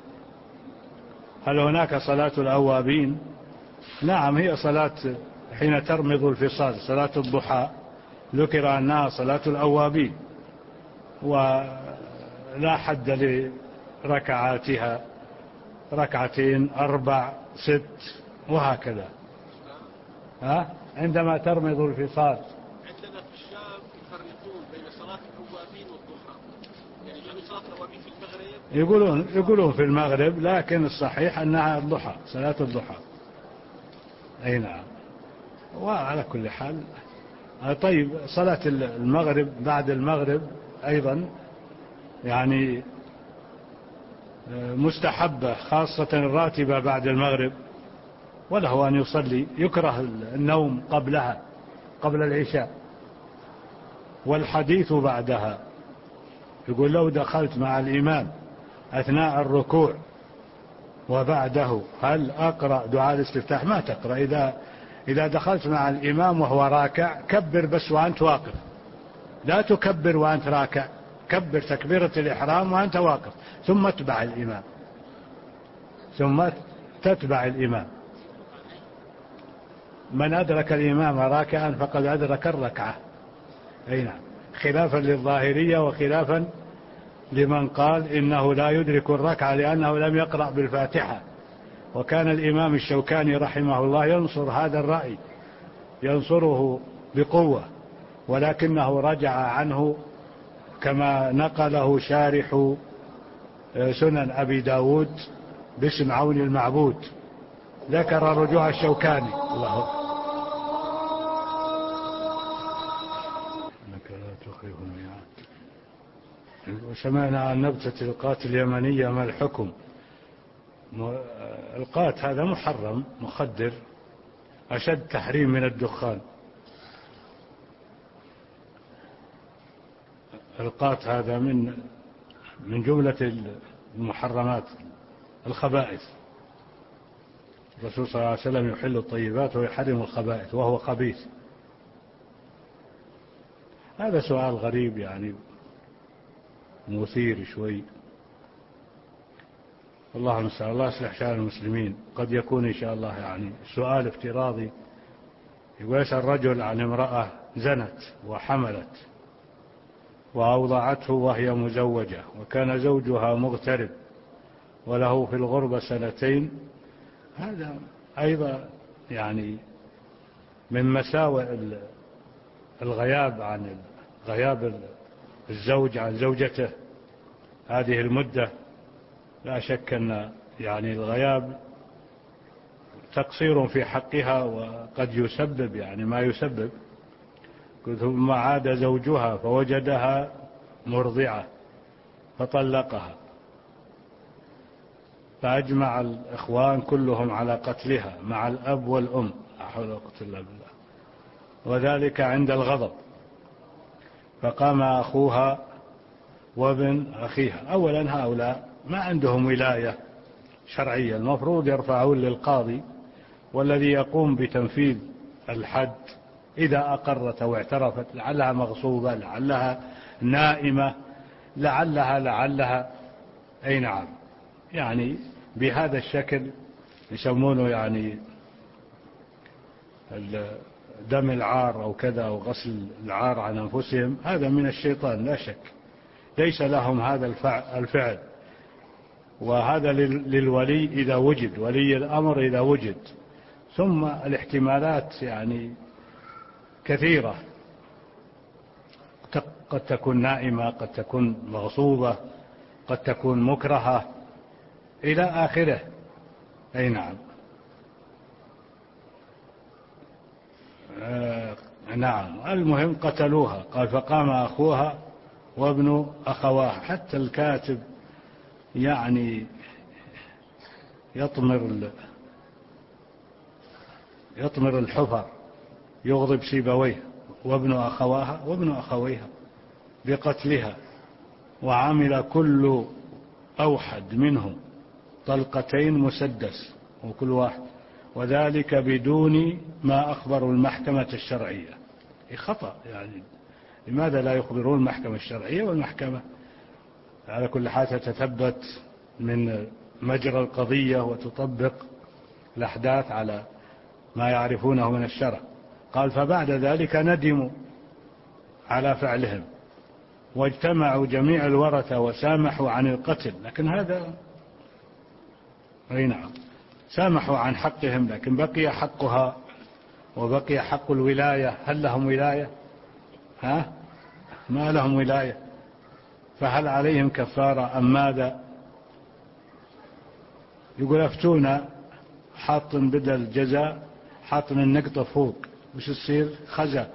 هل هناك صلاة الأوابين؟ نعم، هي صلاة حين ترمض الفصال، صلاة الضحى ذكر أنها صلاة الأوابين، ولا حد لركعاتها، 2 4 6 وهكذا. عندما ترمض الفصال. عندنا في الشام يفرقون بين صلاة الأوابين والضحى، يعني صلاة الأوابين في المغرب يقولون في المغرب، لكن الصحيح أنها الضحى، صلاة الضحى. نعم. وعلى كل حال طيب، صلاة المغرب بعد المغرب أيضا يعني مستحبة، خاصة الراتبة بعد المغرب، وله أن يصلي. يكره النوم قبلها، قبل العشاء، والحديث بعدها. يقول لو دخلت مع الإمام أثناء الركوع وبعده هل أقرأ دعاء الاستفتاح؟ ما تقرأ. إذا دخلت مع الإمام وهو راكع كبر بس وأنت واقف، لا تكبر وأنت راكع، كبر تكبيرة الإحرام وأنت واقف، ثم تتبع الإمام. من أدرك الإمام راكعا فقد أدرك الركعة. نعم. خلافا للظاهرية وخلافا لمن قال إنه لا يدرك الركعة لأنه لم يقرأ بالفاتحة. وكان الإمام الشوكاني رحمه الله ينصر هذا الرأي، ينصره بقوة، ولكنه رجع عنه كما نقله شارح سنن أبي داود باسم عون المعبود، ذكر رجوع الشوكاني. الله. سمعنا عن نبتة القات اليمنية، ما الحكم؟ القات هذا محرم مخدر أشد تحريم من الدخان. القات هذا من جملة المحرمات الخبائث. الرسول صلى الله عليه وسلم يحل الطيبات ويحرم الخبائث وهو خبيث. هذا سؤال غريب يعني مثير شوي. الله المستعان، الله يصلح شأن المسلمين. قد يكون إن شاء الله يعني سؤال افتراضي. يقول يسأل رجل عن امرأة زنت وحملت وأوضعته وهي مزوجة، وكان زوجها مغترب وله في الغربة 2 سنين. هذا أيضا يعني من مساوئ الغياب عن غياب الزوج عن زوجته هذه المدة. لا شك أن يعني الغياب تقصير في حقها وقد يسبب يعني ما يسبب. ثم عاد زوجها فوجدها مرضعة فطلقها، فأجمع الإخوان كلهم على قتلها مع الأب والأم، لا حول ولا قوة إلا بالله، وذلك عند الغضب. فقام أخوها وابن أخيها. أولا هؤلاء ما عندهم ولاية شرعية، المفروض يرفعون للقاضي، والذي يقوم بتنفيذ الحد إذا أقرت أو اعترفت، لعلها مغصوبة، لعلها نائمة، لعلها أي نعم، يعني بهذا الشكل يسمونه يعني دم العار أو كذا، أو غسل العار عن أنفسهم. هذا من الشيطان لا شك، ليس لهم هذا الفعل. وهذا للولي إذا وجد، ولي الأمر إذا وجد. ثم الاحتمالات يعني كثيرة، قد تكون نائمة، قد تكون مغصوبة، قد تكون مكرهة إلى آخره. أي نعم. نعم. المهم قتلوها. قال فقام أخوها وابن أخواها. حتى الكاتب يعني يطمر الحفر، يغضب سيبويه، وابن أخواها وابن أخويها بقتلها. وعمل كل أوحد منهم 2 مسدس وكل واحد، وذلك بدون ما أخبروا المحكمة الشرعية. خطأ يعني، لماذا لا يخبرون المحكمة الشرعية؟ والمحكمة على كل حال تتثبت من مجرى القضية وتطبق الأحداث على ما يعرفونه من الشرع. قال فبعد ذلك ندموا على فعلهم واجتمعوا جميع الورثة وسامحوا عن القتل. لكن هذا أي نعم، سامحوا عن حقهم، لكن بقي حقها وبقي حق الولاية. هل لهم ولاية؟ ما لهم ولاية. فهل عليهم كفارة أم ماذا؟ يقول أفتونا، حاط بدل الجزاء حاط النقطة فوق، وش تصير؟ خزا.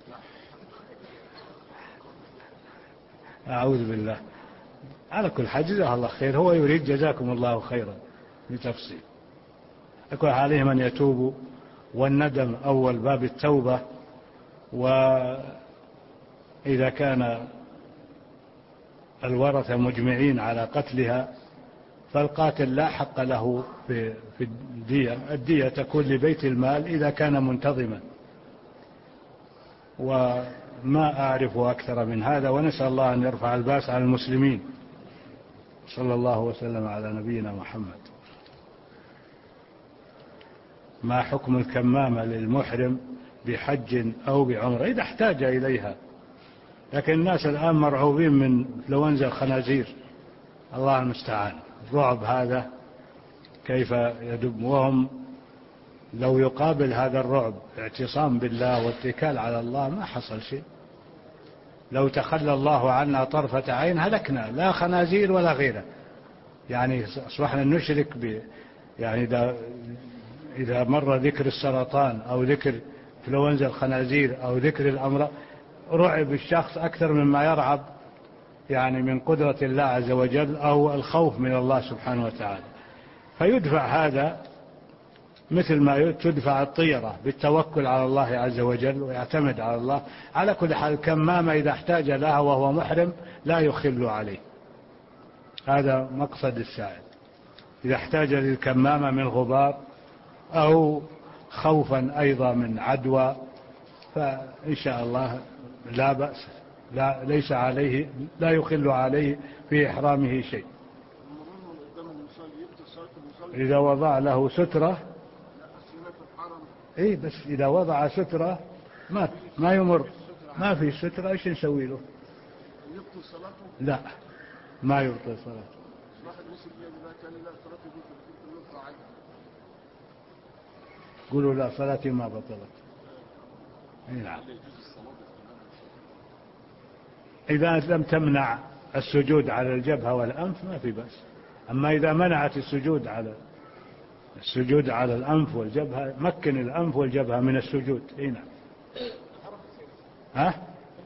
أعوذ بالله. على كل حال جزاه الله خير، هو يريد جزاكم الله خيرا بتفصيل. يكون عليهم أن يتوبوا، والندم أول باب التوبة. وإذا كان الورثة مجمعين على قتلها فالقاتل لا حق له في الدية. الدية تكون لبيت المال إذا كان منتظما. وما أعرف أكثر من هذا، ونسأل الله أن يرفع الباس عن المسلمين. صلى الله وسلم على نبينا محمد. ما حكم الكمامة للمحرم بحج أو بعمرة إذا احتاج إليها؟ لكن الناس الآن مرعوبين من إنفلونزا الخنازير، الله المستعان. الرعب هذا كيف يدب، وهم لو يقابل هذا الرعب اعتصام بالله واتكال على الله ما حصل شيء. لو تخلى الله عنا طرفة عين هلكنا، لا خنازير ولا غيره. يعني أصبحنا نشرك يعني إذا مر ذكر السرطان أو ذكر إنفلونزا الخنازير أو ذكر الأمراض، رعب الشخص أكثر مما يرعب يعني من قدرة الله عز وجل أو الخوف من الله سبحانه وتعالى. فيدفع هذا مثل ما تدفع الطيرة بالتوكل على الله عز وجل ويعتمد على الله. على كل حال الكمامة إذا احتاج لها وهو محرم لا يخل عليه، هذا مقصد السائل. إذا احتاج للكمامة من غبار أو خوفا أيضا من عدوى فإن شاء الله لا بأس، ليس عليه، لا يخل عليه في إحرامه شيء. إذا وضع له سترة، إيه بس إذا وضع سترة ما يمر، ما في سترة إيش نسوي له؟ لا ما يبطل صلاته. قولوا لا صلاتي ما بطلت. نعم. إذا لم تمنع السجود على الجبهة والأنف ما في بأس. أما إذا منعت السجود على الأنف والجبهة، مكن الأنف والجبهة من السجود. نعم. ها؟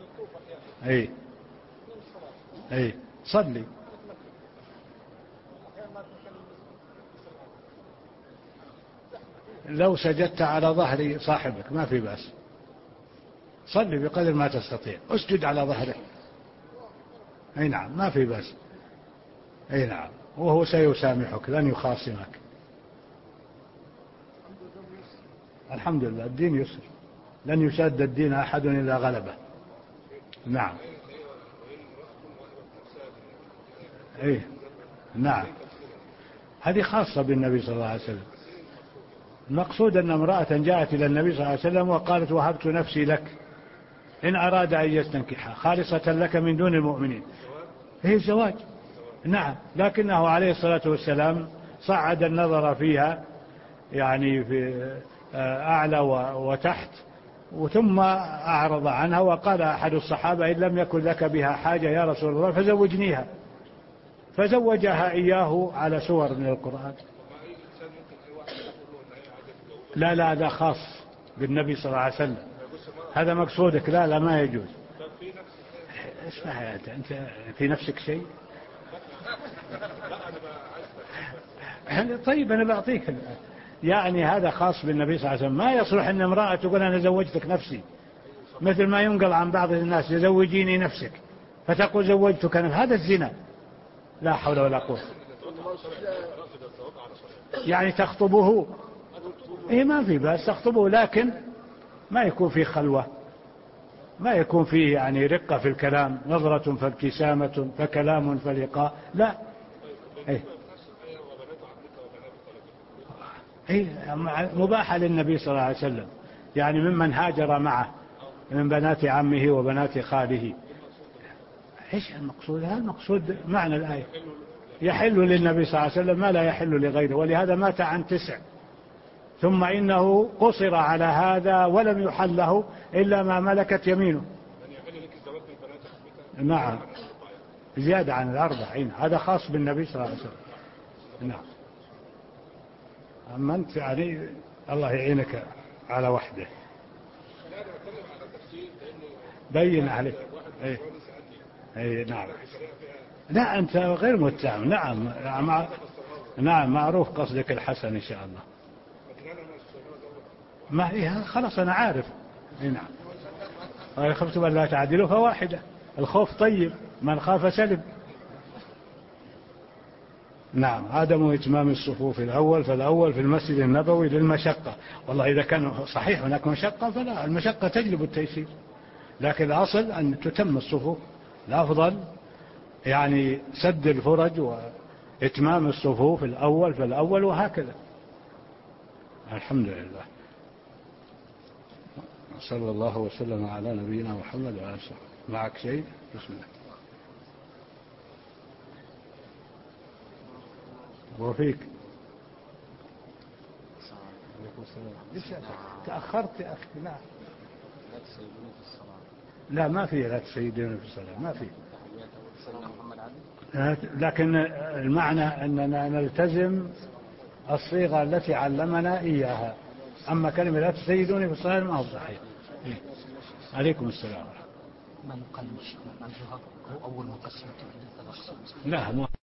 أي صلي. لو سجدت على ظهر صاحبك ما في بأس، صلي بقدر ما تستطيع، اسجد على ظهره. أي نعم ما في بأس. أي نعم، وهو سيسامحك لن يخاصمك. الحمد لله الدين يسر، لن يشاد الدين أحد إلا غلبه. نعم. أي نعم، هذه خاصة بالنبي صلى الله عليه وسلم. المقصود أن امرأة جاءت إلى النبي صلى الله عليه وسلم وقالت وهبت نفسي لك إن أراد أن يستنكحها خالصة لك من دون المؤمنين. هي الزواج. نعم، لكنه عليه الصلاة والسلام صعد النظر فيها يعني في أعلى وتحت، ثم أعرض عنها وقال أحد الصحابة إن لم يكن لك بها حاجة يا رسول الله فزوجنيها، فزوجها إياه على سور من القرآن. لا هذا خاص بالنبي صلى الله عليه وسلم، هذا مقصودك. لا ما يجوز. اسمع أنت في نفسك شيء. طيب أنا بعطيك يعني هذا خاص بالنبي صلى الله عليه وسلم. ما يصلح أن امرأة تقول أنا زوجتك نفسي، مثل ما ينقل عن بعض الناس زوجيني نفسك فتقول زوجتك نفسي. هذا الزنا، لا حول ولا قوة. يعني تخطبه، ما في بأس تخطبه، لكن ما يكون فيه خلوة، ما يكون فيه يعني رقة في الكلام، نظرة فابتسامة فكلام فلقاء، لا. مباحة للنبي صلى الله عليه وسلم، يعني ممن هاجر معه من بنات عمه وبنات خاله. ايش المقصود؟ هذا المقصود معنى الآية، يحل للنبي صلى الله عليه وسلم ما لا يحل لغيره، ولهذا مات عن 9، ثم إنه قصر على هذا ولم يحل له إلا ما ملكت يمينه. نعم، زيادة عن 40. هذا خاص بالنبي صلى الله عليه وسلم. نعم. أما أنت يعني الله يعينك على وحده، بين عليك. نعم. لا أنت غير متهم. نعم معروف قصدك الحسن إن شاء الله. ما خلاص أنا عارف. نعم. خفتم أن لا تعدلوا فواحدة، الخوف طيب، من خاف سلم. نعم. عدم إتمام الصفوف الأول فالأول في المسجد النبوي للمشقة. والله إذا كان صحيح هناك مشقة فلا، المشقة تجلب التيسير، لكن الأصل أن تتم الصفوف. الأفضل يعني سد الفرج وإتمام الصفوف الأول فالأول وهكذا. الحمد لله. صلى الله وسلم على نبينا محمد وعلى آله وصحبه. معك شيء؟ بسم الله. وفيك. تأخرت يا أخي. لا لا ما في لا تسيدون في الصلاة، ما في. لكن المعنى أننا نلتزم الصيغة التي علمنا إياها. أما كلمة لا تسيدوني في الصلاة ما هو صحيح. عليكم السلام. ما نقل من الشيخ عن الجهر هو أول مقسم التوحيد الثلاث. لا